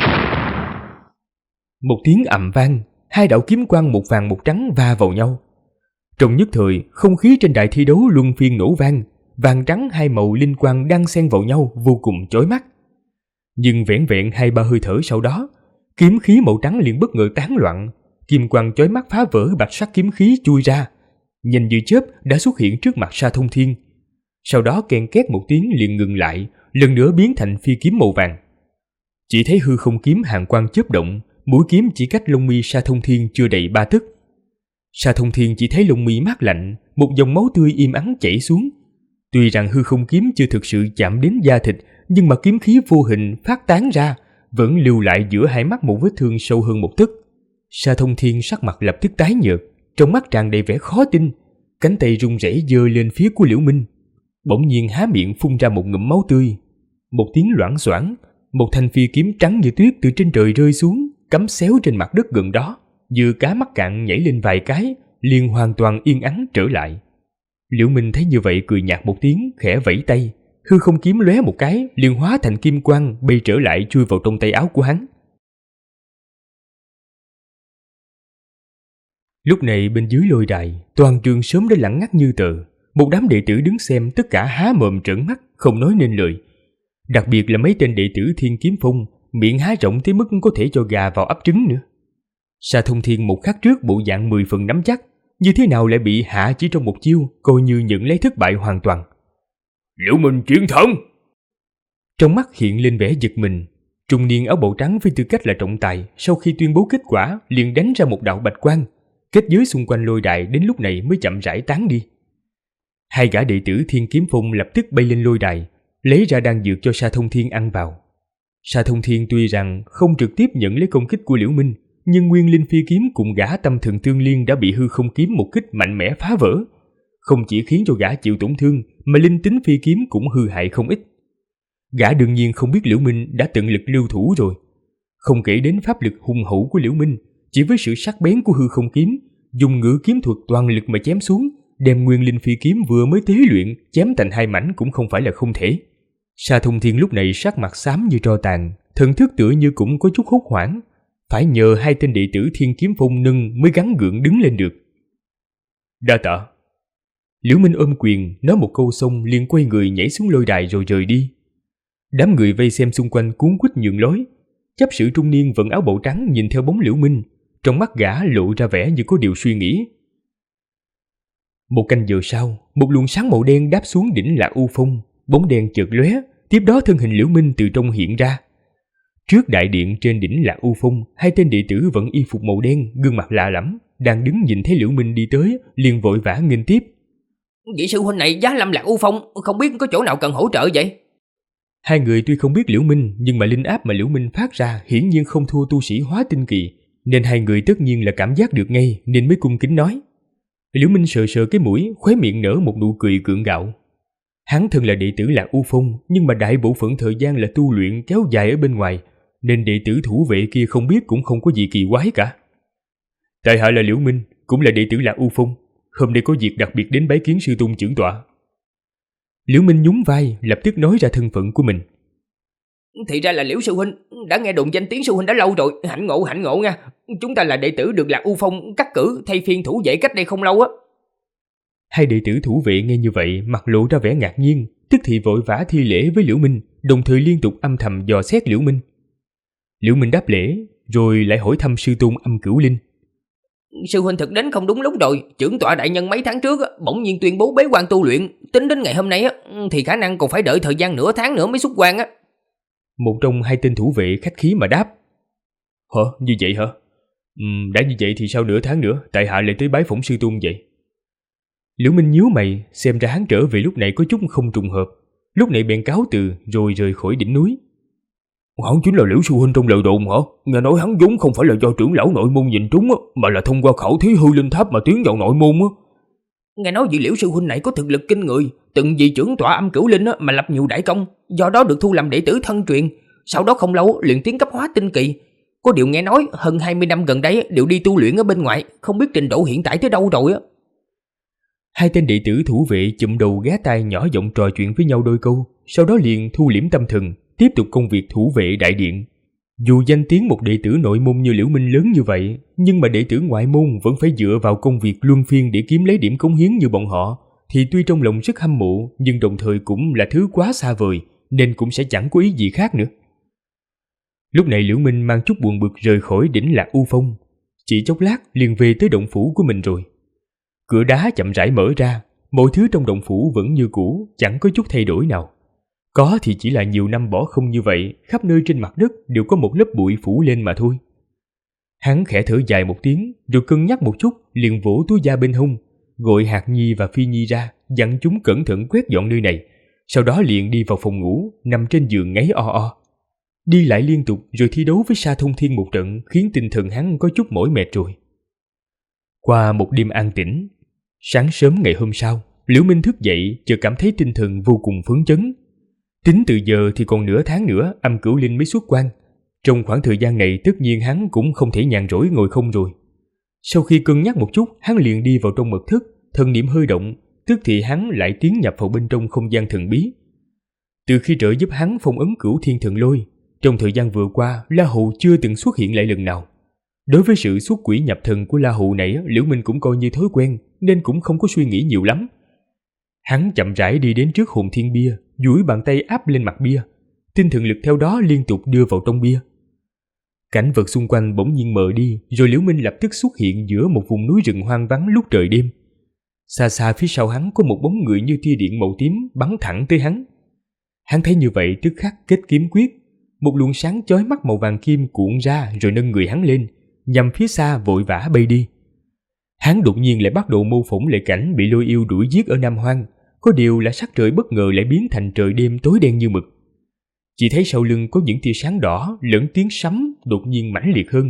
Một tiếng ầm vang, hai đạo kiếm quang một vàng một trắng va vào nhau. Trong nhất thời, không khí trên đài thi đấu luân phiên nổ vang, vàng trắng hai màu linh quang đan xen vào nhau vô cùng chói mắt. Nhưng vẻn vẹn 2-3 hơi thở sau đó, kiếm khí màu trắng liền bất ngờ tán loạn, kim quang chói mắt phá vỡ bạch sắc kiếm khí chui ra, nhanh như chớp đã xuất hiện trước mặt Sa Thông Thiên. Sau đó ken két một tiếng liền ngừng lại, lần nữa biến thành phi kiếm màu vàng. Chỉ thấy hư không kiếm hàn quang chớp động, mũi kiếm chỉ cách lông mi Sa Thông Thiên chưa đầy 3 tấc. Sa Thông Thiên chỉ thấy lông mi mát lạnh, một dòng máu tươi im ắng chảy xuống. Tuy rằng hư không kiếm chưa thực sự chạm đến da thịt, nhưng mà kiếm khí vô hình phát tán ra, vẫn lưu lại giữa hai mắt một vết thương sâu hơn 1 tấc. Sa Thông Thiên sắc mặt lập tức tái nhợt, trong mắt tràn đầy vẻ khó tin, cánh tay run rẩy giơ lên phía của Liễu Minh. Bỗng nhiên há miệng phun ra một ngụm máu tươi. Một tiếng loảng xoảng, một thanh phi kiếm trắng như tuyết từ trên trời rơi xuống, cắm xéo trên mặt đất gần đó, như cá mắc cạn nhảy lên vài cái, liền hoàn toàn yên ắng trở lại. Liễu Minh thấy như vậy cười nhạt một tiếng, khẽ vẫy tay, hư không kiếm lóe một cái, liền hóa thành kim quang bay trở lại chui vào trong tay áo của hắn. Lúc này bên dưới lôi đài, toàn trường sớm đã lặng ngắt như tờ. Một đám đệ tử đứng xem tất cả há mồm trợn mắt, không nói nên lời. Đặc biệt là mấy tên đệ tử Thiên Kiếm Phong, miệng há rộng tới mức có thể cho gà vào ấp trứng nữa. Sa Thông Thiên một khắc trước bộ dạng 10 phần nắm chắc, như thế nào lại bị hạ chỉ trong một chiêu, coi như nhận lấy thất bại hoàn toàn. Liễu Minh chiến thắng! Trong mắt hiện lên vẻ giật mình. Trung niên áo bào trắng với tư cách là trọng tài, sau khi tuyên bố kết quả liền đánh ra một đạo bạch quang, kết giới xung quanh lôi đài đến lúc này mới chậm rãi tán đi. Hai gã đệ tử Thiên Kiếm Phong lập tức bay lên lôi đài, lấy ra đan dược cho Sa Thông Thiên ăn vào. Sa Thông Thiên tuy rằng không trực tiếp nhận lấy công kích của Liễu Minh, nhưng nguyên linh phi kiếm cùng gã tâm thần tương liên đã bị hư không kiếm một kích mạnh mẽ phá vỡ. Không chỉ khiến cho gã chịu tổn thương, mà linh tính phi kiếm cũng hư hại không ít. Gã đương nhiên không biết Liễu Minh đã tận lực lưu thủ rồi. Không kể đến pháp lực hùng hậu của Liễu Minh, chỉ với sự sắc bén của hư không kiếm, dùng ngự kiếm thuật toàn lực mà chém xuống, đem nguyên linh phi kiếm vừa mới tế luyện chém thành hai mảnh cũng không phải là không thể. Sa Thông Thiên lúc này sắc mặt xám như tro tàn, thần thức tựa như cũng có chút hốt hoảng, phải nhờ hai tên đệ tử Thiên Kiếm Phong nâng mới gắng gượng đứng lên được. Đa tạ. Liễu Minh ôm quyền nói một câu xong liền quay người nhảy xuống lôi đài rồi rời đi. Đám người vây xem xung quanh cuống quýt nhường lối. Chấp sự trung niên vận áo bào trắng nhìn theo bóng Liễu Minh, trong mắt gã lộ ra vẻ như có điều suy nghĩ. Một canh giờ sau, một luồng sáng màu đen đáp xuống đỉnh Lạc U Phong, bóng đen chợt lóe, tiếp đó thân hình Liễu Minh từ trong hiện ra. Trước đại điện trên đỉnh Lạc U Phong, hai tên đệ tử vẫn y phục màu đen, gương mặt lạ lẫm, đang đứng nhìn thấy Liễu Minh đi tới, liền vội vã nghênh tiếp. Vị sư huynh này giá lâm Lạc U Phong, không biết có chỗ nào cần hỗ trợ vậy? Hai người tuy không biết Liễu Minh, nhưng mà linh áp mà Liễu Minh phát ra hiển nhiên không thua tu sĩ hóa tinh kỳ, nên hai người tất nhiên là cảm giác được ngay, nên mới cung kính nói. Liễu Minh sờ sờ cái mũi, khóe miệng nở một nụ cười gượng gạo. Hắn thân là đệ tử Lạc U Phong, nhưng mà đại bộ phận thời gian là tu luyện kéo dài ở bên ngoài, nên đệ tử thủ vệ kia không biết cũng không có gì kỳ quái cả. Tại hạ là Liễu Minh, cũng là đệ tử Lạc U Phong, hôm nay có việc đặc biệt đến bái kiến sư tôn trưởng tọa. Liễu Minh nhún vai, lập tức nói ra thân phận của mình. Thì ra là Liễu sư huynh, đã nghe đồn danh tiếng sư huynh đã lâu rồi, hạnh ngộ nha. Chúng ta là đệ tử được Lạc U Phong cắt cử thay phiên thủ vệ cách đây không lâu á. Hai đệ tử thủ vệ nghe như vậy, mặt lộ ra vẻ ngạc nhiên, tức thì vội vã thi lễ với Liễu Minh, đồng thời liên tục âm thầm dò xét Liễu Minh. Liễu Minh đáp lễ, rồi lại hỏi thăm sư tôn Âm Cửu Linh. Sư huynh thực đến không đúng lúc rồi, trưởng tọa đại nhân mấy tháng trước bỗng nhiên tuyên bố bế quan tu luyện, tính đến ngày hôm nay thì khả năng còn phải đợi thời gian nửa tháng nữa mới xuất quan á. Một trong hai tên thủ vệ khách khí mà đáp. Hả? Như vậy hả? Đã như vậy thì sao nửa tháng nữa, tại hạ lại tới bái phỏng sư tôn vậy? Liễu Minh nhíu mày, xem ra hắn trở về lúc này có chút không trùng hợp, lúc này bèn cáo từ rồi rời khỏi đỉnh núi. Hắn chính là Liễu sư huynh trong lời đồn hả? Nghe nói hắn vốn không phải là do trưởng lão nội môn nhìn trúng mà là thông qua khảo thí hư linh tháp mà tiến vào nội môn á. Nghe nói vị Liễu sư huynh này có thực lực kinh người, từng vì trưởng tọa Âm Cửu Linh mà lập nhiều đại công, do đó được thu làm đệ tử thân truyền, sau đó không lâu liền tiến cấp hóa tinh kỳ. Có điều nghe nói hơn 20 năm gần đây đều đi tu luyện ở bên ngoài, không biết trình độ hiện tại tới đâu rồi á. Hai tên đệ tử thủ vệ chụm đầu ghé tai nhỏ giọng trò chuyện với nhau đôi câu, sau đó liền thu liễm tâm thần, tiếp tục công việc thủ vệ đại điện. Dù danh tiếng một đệ tử nội môn như Liễu Minh lớn như vậy, nhưng mà đệ tử ngoại môn vẫn phải dựa vào công việc luân phiên để kiếm lấy điểm cống hiến như bọn họ, thì tuy trong lòng rất hâm mộ, nhưng đồng thời cũng là thứ quá xa vời, nên cũng sẽ chẳng có ý gì khác nữa. Lúc này Liễu Minh mang chút buồn bực rời khỏi đỉnh Lạc U Phong, chỉ chốc lát liền về tới động phủ của mình rồi. Cửa đá chậm rãi mở ra, mọi thứ trong động phủ vẫn như cũ, chẳng có chút thay đổi nào. Có thì chỉ là nhiều năm bỏ không như vậy, khắp nơi trên mặt đất đều có một lớp bụi phủ lên mà thôi. Hắn khẽ thở dài một tiếng, rồi cân nhắc một chút, liền vỗ túi da bên hông, gọi Hạt Nhi và Phi Nhi ra, dặn chúng cẩn thận quét dọn nơi này. Sau đó liền đi vào phòng ngủ, nằm trên giường ngáy o o. Đi lại liên tục rồi thi đấu với Sa Thông Thiên một trận, khiến tinh thần hắn có chút mỏi mệt rồi. Qua một đêm an tĩnh, sáng sớm ngày hôm sau, Liễu Minh thức dậy chợt cảm thấy tinh thần vô cùng phấn chấn. Tính từ giờ thì còn nửa tháng nữa Âm Cửu Linh mới xuất quan. Trong khoảng thời gian này tất nhiên hắn cũng không thể nhàn rỗi ngồi không rồi. Sau khi cân nhắc một chút, hắn liền đi vào trong mật thất, thần niệm hơi động, tức thì hắn lại tiến nhập vào bên trong không gian thần bí. Từ khi trợ giúp hắn phong ấn Cửu Thiên Thần Lôi, trong thời gian vừa qua La Hầu chưa từng xuất hiện lại lần nào. Đối với sự xuất quỷ nhập thần của La Hầu này, Liễu Minh cũng coi như thói quen, nên cũng không có suy nghĩ nhiều lắm. Hắn chậm rãi đi đến trước hồn thiên bia, duỗi bàn tay áp lên mặt bia, tinh thần lực theo đó liên tục đưa vào trong bia. Cảnh vật xung quanh bỗng nhiên mờ đi, rồi Liễu Minh lập tức xuất hiện giữa một vùng núi rừng hoang vắng lúc trời đêm. Xa xa phía sau hắn có một bóng người như tia điện màu tím bắn thẳng tới hắn. Hắn thấy như vậy tức khắc kết kiếm quyết, một luồng sáng chói mắt màu vàng kim cuộn ra rồi nâng người hắn lên, nhằm phía xa vội vã bay đi. Hắn đột nhiên lại bắt đầu mô phỏng lại cảnh bị lôi yêu đuổi giết ở Nam Hoang, có điều là sắc trời bất ngờ lại biến thành trời đêm tối đen như mực. Chỉ thấy sau lưng có những tia sáng đỏ lẫn tiếng sấm đột nhiên mãnh liệt hơn,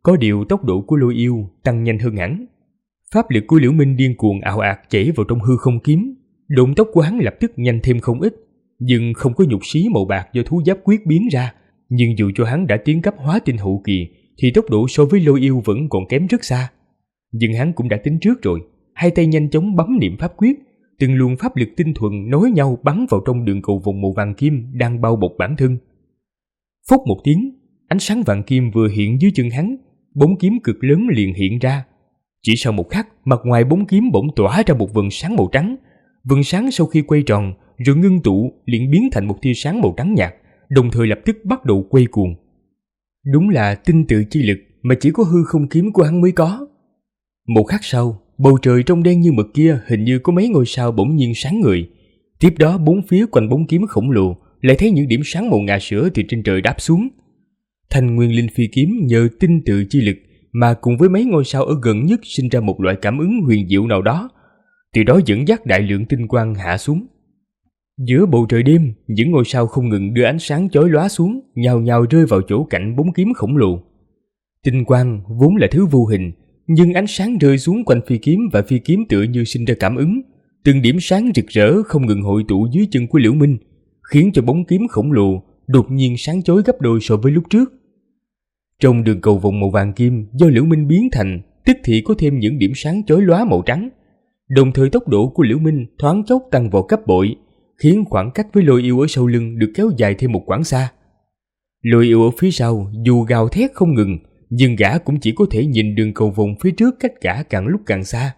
Có điều tốc độ của Lôi Yêu tăng nhanh hơn hẳn. Pháp lực của Liễu Minh điên cuồng ào ạt chảy vào trong hư không kiếm, động tốc của hắn lập tức nhanh thêm không ít, nhưng không có nhục xí màu bạc do thú giáp quyết biến ra. Nhưng dù cho hắn đã tiến cấp hóa tinh hậu kỳ, thì tốc độ so với Lôi Yêu vẫn còn kém rất xa. Nhưng hắn cũng đã tính trước rồi, hai tay nhanh chóng bấm niệm pháp quyết, từng luồng pháp lực tinh thuần nối nhau bắn vào trong đường cầu vòng màu vàng kim đang bao bọc bản thân. Phốc một tiếng, ánh sáng vàng kim vừa hiện dưới chân hắn, bóng kiếm cực lớn liền hiện ra. Chỉ sau một khắc, mặt ngoài bóng kiếm bỗng tỏa ra một vầng sáng màu trắng. Vầng sáng sau khi quay tròn rồi ngưng tụ liền biến thành một tia sáng màu trắng nhạt, đồng thời lập tức bắt đầu quay cuồng. Đúng là tinh tự chi lực mà chỉ có hư không kiếm của hắn mới có. Một khắc sau, bầu trời trong đen như mực kia hình như có mấy ngôi sao bỗng nhiên sáng ngời. Tiếp đó bốn phía quanh bóng kiếm khổng lồ lại thấy những điểm sáng màu ngà sữa từ trên trời đáp xuống. Thanh Nguyên Linh phi kiếm nhờ tinh tự chi lực mà cùng với mấy ngôi sao ở gần nhất sinh ra một loại cảm ứng huyền diệu nào đó, từ đó dẫn dắt đại lượng tinh quang hạ xuống. Giữa bầu trời đêm, những ngôi sao không ngừng đưa ánh sáng chói lóa xuống, nhào nhào rơi vào chỗ cạnh bóng kiếm khổng lồ. Tinh quang vốn là thứ vô hình, nhưng ánh sáng rơi xuống quanh phi kiếm và phi kiếm tựa như sinh ra cảm ứng, từng điểm sáng rực rỡ không ngừng hội tụ dưới chân của Liễu Minh, khiến cho bóng kiếm khổng lồ đột nhiên sáng chói gấp đôi so với lúc trước. Trong đường cầu vòng màu vàng kim do Liễu Minh biến thành, tức thì có thêm những điểm sáng chói lóa màu trắng. Đồng thời tốc độ của Liễu Minh thoáng chốc tăng vọt gấp bội, khiến khoảng cách với Lôi Yêu ở sau lưng được kéo dài thêm một quãng xa. Lôi Yêu ở phía sau dù gào thét không ngừng, nhưng gã cũng chỉ có thể nhìn đường cầu vòng phía trước cách gã càng lúc càng xa.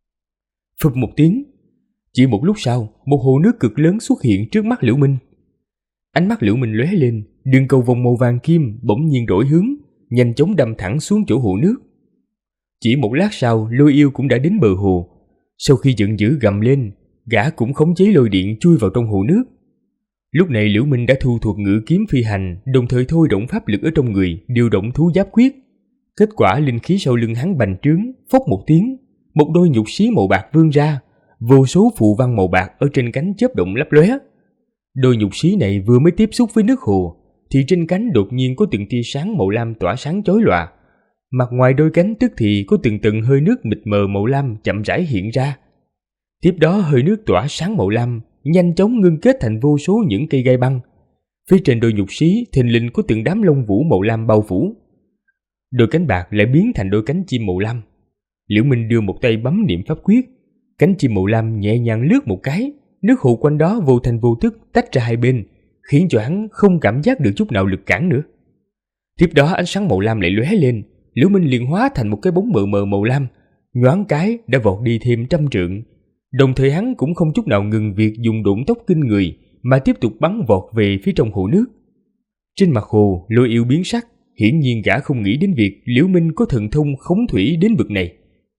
Phụp một tiếng, chỉ một lúc sau, một hồ nước cực lớn xuất hiện trước mắt Liễu Minh. Ánh mắt Liễu Minh lóe lên, đường cầu vòng màu vàng kim bỗng nhiên đổi hướng, nhanh chóng đâm thẳng xuống chỗ hồ nước. Chỉ một lát sau, Lôi Yêu cũng đã đến bờ hồ. Sau khi giận dữ gầm lên, gã cũng khống chế lôi điện chui vào trong hồ nước. Lúc này Liễu Minh đã thu thuật ngự kiếm phi hành, đồng thời thôi động pháp lực ở trong người, điều động thú giáp quyết. Kết quả linh khí sau lưng hắn bành trướng, phốc một tiếng, một đôi nhục xí màu bạc vươn ra, vô số phù văn màu bạc ở trên cánh chớp động lấp lóe. Đôi nhục xí này vừa mới tiếp xúc với nước hồ, thì trên cánh đột nhiên có từng tia sáng màu lam tỏa sáng chói lòa. Mặt ngoài đôi cánh tức thì có từng tầng hơi nước mịt mờ màu lam chậm rãi hiện ra. Tiếp đó hơi nước tỏa sáng màu lam nhanh chóng ngưng kết thành vô số những cây gai băng. Phía trên đôi nhục xí thình lình có từng đám lông vũ màu lam bao phủ. Đôi cánh bạc lại biến thành đôi cánh chim màu lam. Liễu Minh đưa một tay bấm niệm pháp quyết, cánh chim màu lam nhẹ nhàng lướt một cái, nước hồ quanh đó vô thành vô tức tách ra hai bên, khiến cho hắn không cảm giác được chút nào lực cản nữa. Tiếp đó ánh sáng màu lam lại lóe lên, Liễu Minh liền hóa thành một cái bóng mờ mờ màu lam, nhoáng cái đã vọt đi thêm 100 trượng. Đồng thời hắn cũng không chút nào ngừng việc dùng độn tốc kinh người mà tiếp tục bắn vọt về phía trong hồ nước. Trên mặt hồ, Lôi Yêu biến sắc, hiển nhiên gã không nghĩ đến việc Liễu Minh có thần thông khống thủy đến vực này.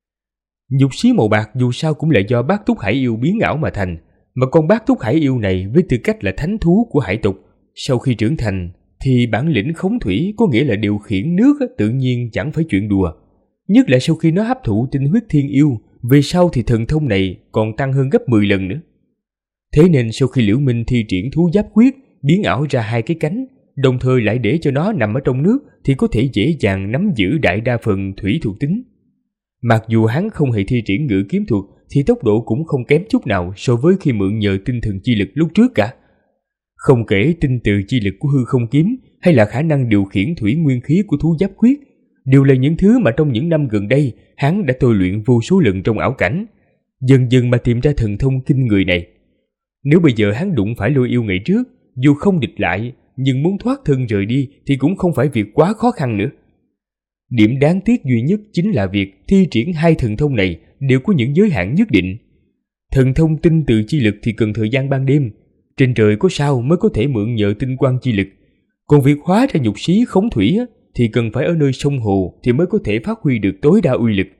Nhục xí màu bạc dù sao cũng là do Bát Túc Hải Yêu biến ảo mà thành, mà con Bát Túc Hải Yêu này với tư cách là thánh thú của hải tộc, sau khi trưởng thành thì bản lĩnh khống thủy có nghĩa là điều khiển nước tự nhiên chẳng phải chuyện đùa. Nhất là sau khi nó hấp thụ tinh huyết thiên yêu, về sau thì thần thông này còn tăng hơn gấp 10 lần nữa. Thế nên sau khi Liễu Minh thi triển thú giáp quyết, biến ảo ra hai cái cánh, đồng thời lại để cho nó nằm ở trong nước, thì có thể dễ dàng nắm giữ đại đa phần thủy thuộc tính. Mặc dù hắn không hề thi triển ngự kiếm thuật, thì tốc độ cũng không kém chút nào so với khi mượn nhờ tinh thần chi lực lúc trước cả. Không kể tinh tự chi lực của hư không kiếm hay là khả năng điều khiển thủy nguyên khí của thú giáp quyết, đều là những thứ mà trong những năm gần đây hắn đã tôi luyện vô số lần trong ảo cảnh, dần dần mà tìm ra thần thông kinh người này. Nếu bây giờ hắn đụng phải Lôi Yêu ngày trước, dù không địch lại, nhưng muốn thoát thân rời đi thì cũng không phải việc quá khó khăn nữa. Điểm đáng tiếc duy nhất chính là việc thi triển hai thần thông này đều có những giới hạn nhất định. Thần thông tinh tự chi lực thì cần thời gian ban đêm, trên trời có sao mới có thể mượn nhờ tinh quang chi lực. Còn việc hóa ra nhục xí khống thủy thì cần phải ở nơi sông hồ thì mới có thể phát huy được tối đa uy lực.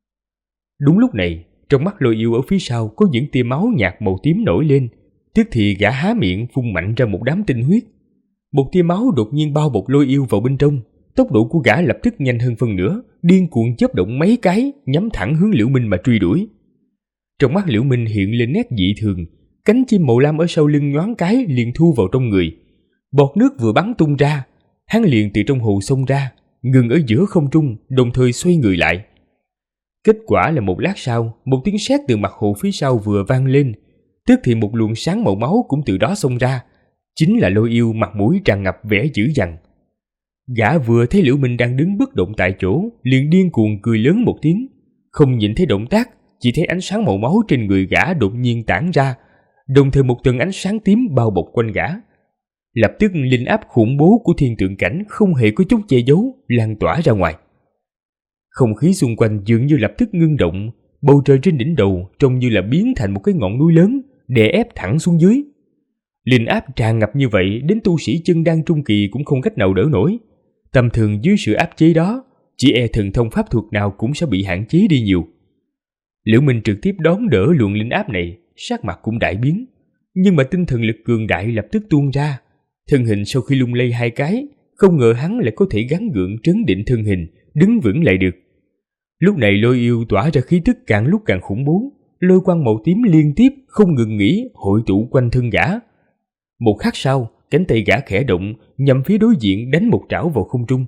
Đúng lúc này, trong mắt Lôi Yêu ở phía sau có những tia máu nhạt màu tím nổi lên, tức thì gã há miệng phun mạnh ra một đám tinh huyết. Một tia máu đột nhiên bao bọc Lôi Yêu vào bên trong, tốc độ của gã lập tức nhanh hơn phân nửa, điên cuồng chớp động mấy cái, nhắm thẳng hướng Liễu Minh mà truy đuổi. Trong mắt Liễu Minh hiện lên nét dị thường, cánh chim màu lam ở sau lưng nhoáng cái liền thu vào trong người. Bọt nước vừa bắn tung ra, hắn liền từ trong hồ xông ra, ngừng ở giữa không trung, đồng thời xoay người lại. Kết quả là một lát sau, một tiếng sét từ mặt hồ phía sau vừa vang lên, tức thì một luồng sáng màu máu cũng từ đó xông ra. Chính là Lôi Yêu mặt mũi tràn ngập vẻ dữ dằn. Gã vừa thấy Liễu Minh đang đứng bất động tại chỗ, liền điên cuồng cười lớn một tiếng. Không nhìn thấy động tác, chỉ thấy ánh sáng màu máu trên người gã đột nhiên tản ra, đồng thời một tầng ánh sáng tím bao bọc quanh gã. Lập tức linh áp khủng bố của thiên tượng cảnh không hề có chút che giấu lan tỏa ra ngoài. Không khí xung quanh dường như lập tức ngưng động, bầu trời trên đỉnh đầu trông như là biến thành một cái ngọn núi lớn, đè ép thẳng xuống dưới. Linh áp tràn ngập như vậy đến tu sĩ chân đan trung kỳ cũng không cách nào đỡ nổi. Tầm thường dưới sự áp chế đó, chỉ e thần thông pháp thuật nào cũng sẽ bị hạn chế đi nhiều. Liễu Minh trực tiếp đón đỡ luồng linh áp này, sắc mặt cũng đại biến, nhưng mà tinh thần lực cường đại lập tức tuôn ra. Thân hình sau khi lung lay hai cái, không ngờ hắn lại có thể gắng gượng trấn định thân hình, đứng vững lại được. Lúc này Lôi Yêu tỏa ra khí tức càng lúc càng khủng bố, lôi quang màu tím liên tiếp không ngừng nghỉ hội tụ quanh thân gã. Một khắc sau, cánh tay gã khẽ động, nhằm phía đối diện đánh một trảo vào không trung.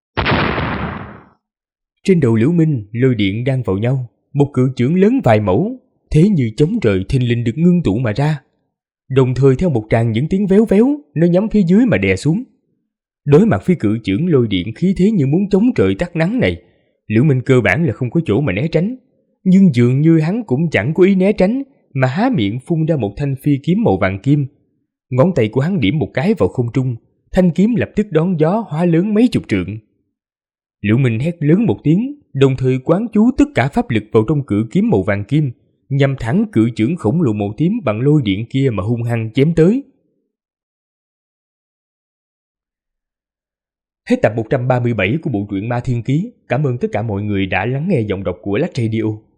Trên đầu Liễu Minh, lôi điện đang vào nhau, một cự chưởng lớn vài mẫu, thế như chống trời thình lình được ngưng tụ mà ra. Đồng thời theo một tràng những tiếng véo véo, nó nhắm phía dưới mà đè xuống. Đối mặt với cự chưởng lôi điện khí thế như muốn chống trời tắt nắng này, Liễu Minh cơ bản là không có chỗ mà né tránh. Nhưng dường như hắn cũng chẳng có ý né tránh, mà há miệng phun ra một thanh phi kiếm màu vàng kim. Ngón tay của hắn điểm một cái vào không trung, thanh kiếm lập tức đón gió hóa lớn mấy chục trượng. Liễu Minh hét lớn một tiếng, đồng thời quán chú tất cả pháp lực vào trong cự kiếm màu vàng kim, nhằm thẳng cự chưởng khổng lồ màu tím bằng lôi điện kia mà hung hăng chém tới. Hết tập 137 của bộ truyện Ma Thiên Ký. Cảm ơn tất cả mọi người đã lắng nghe giọng đọc của Lách Radio.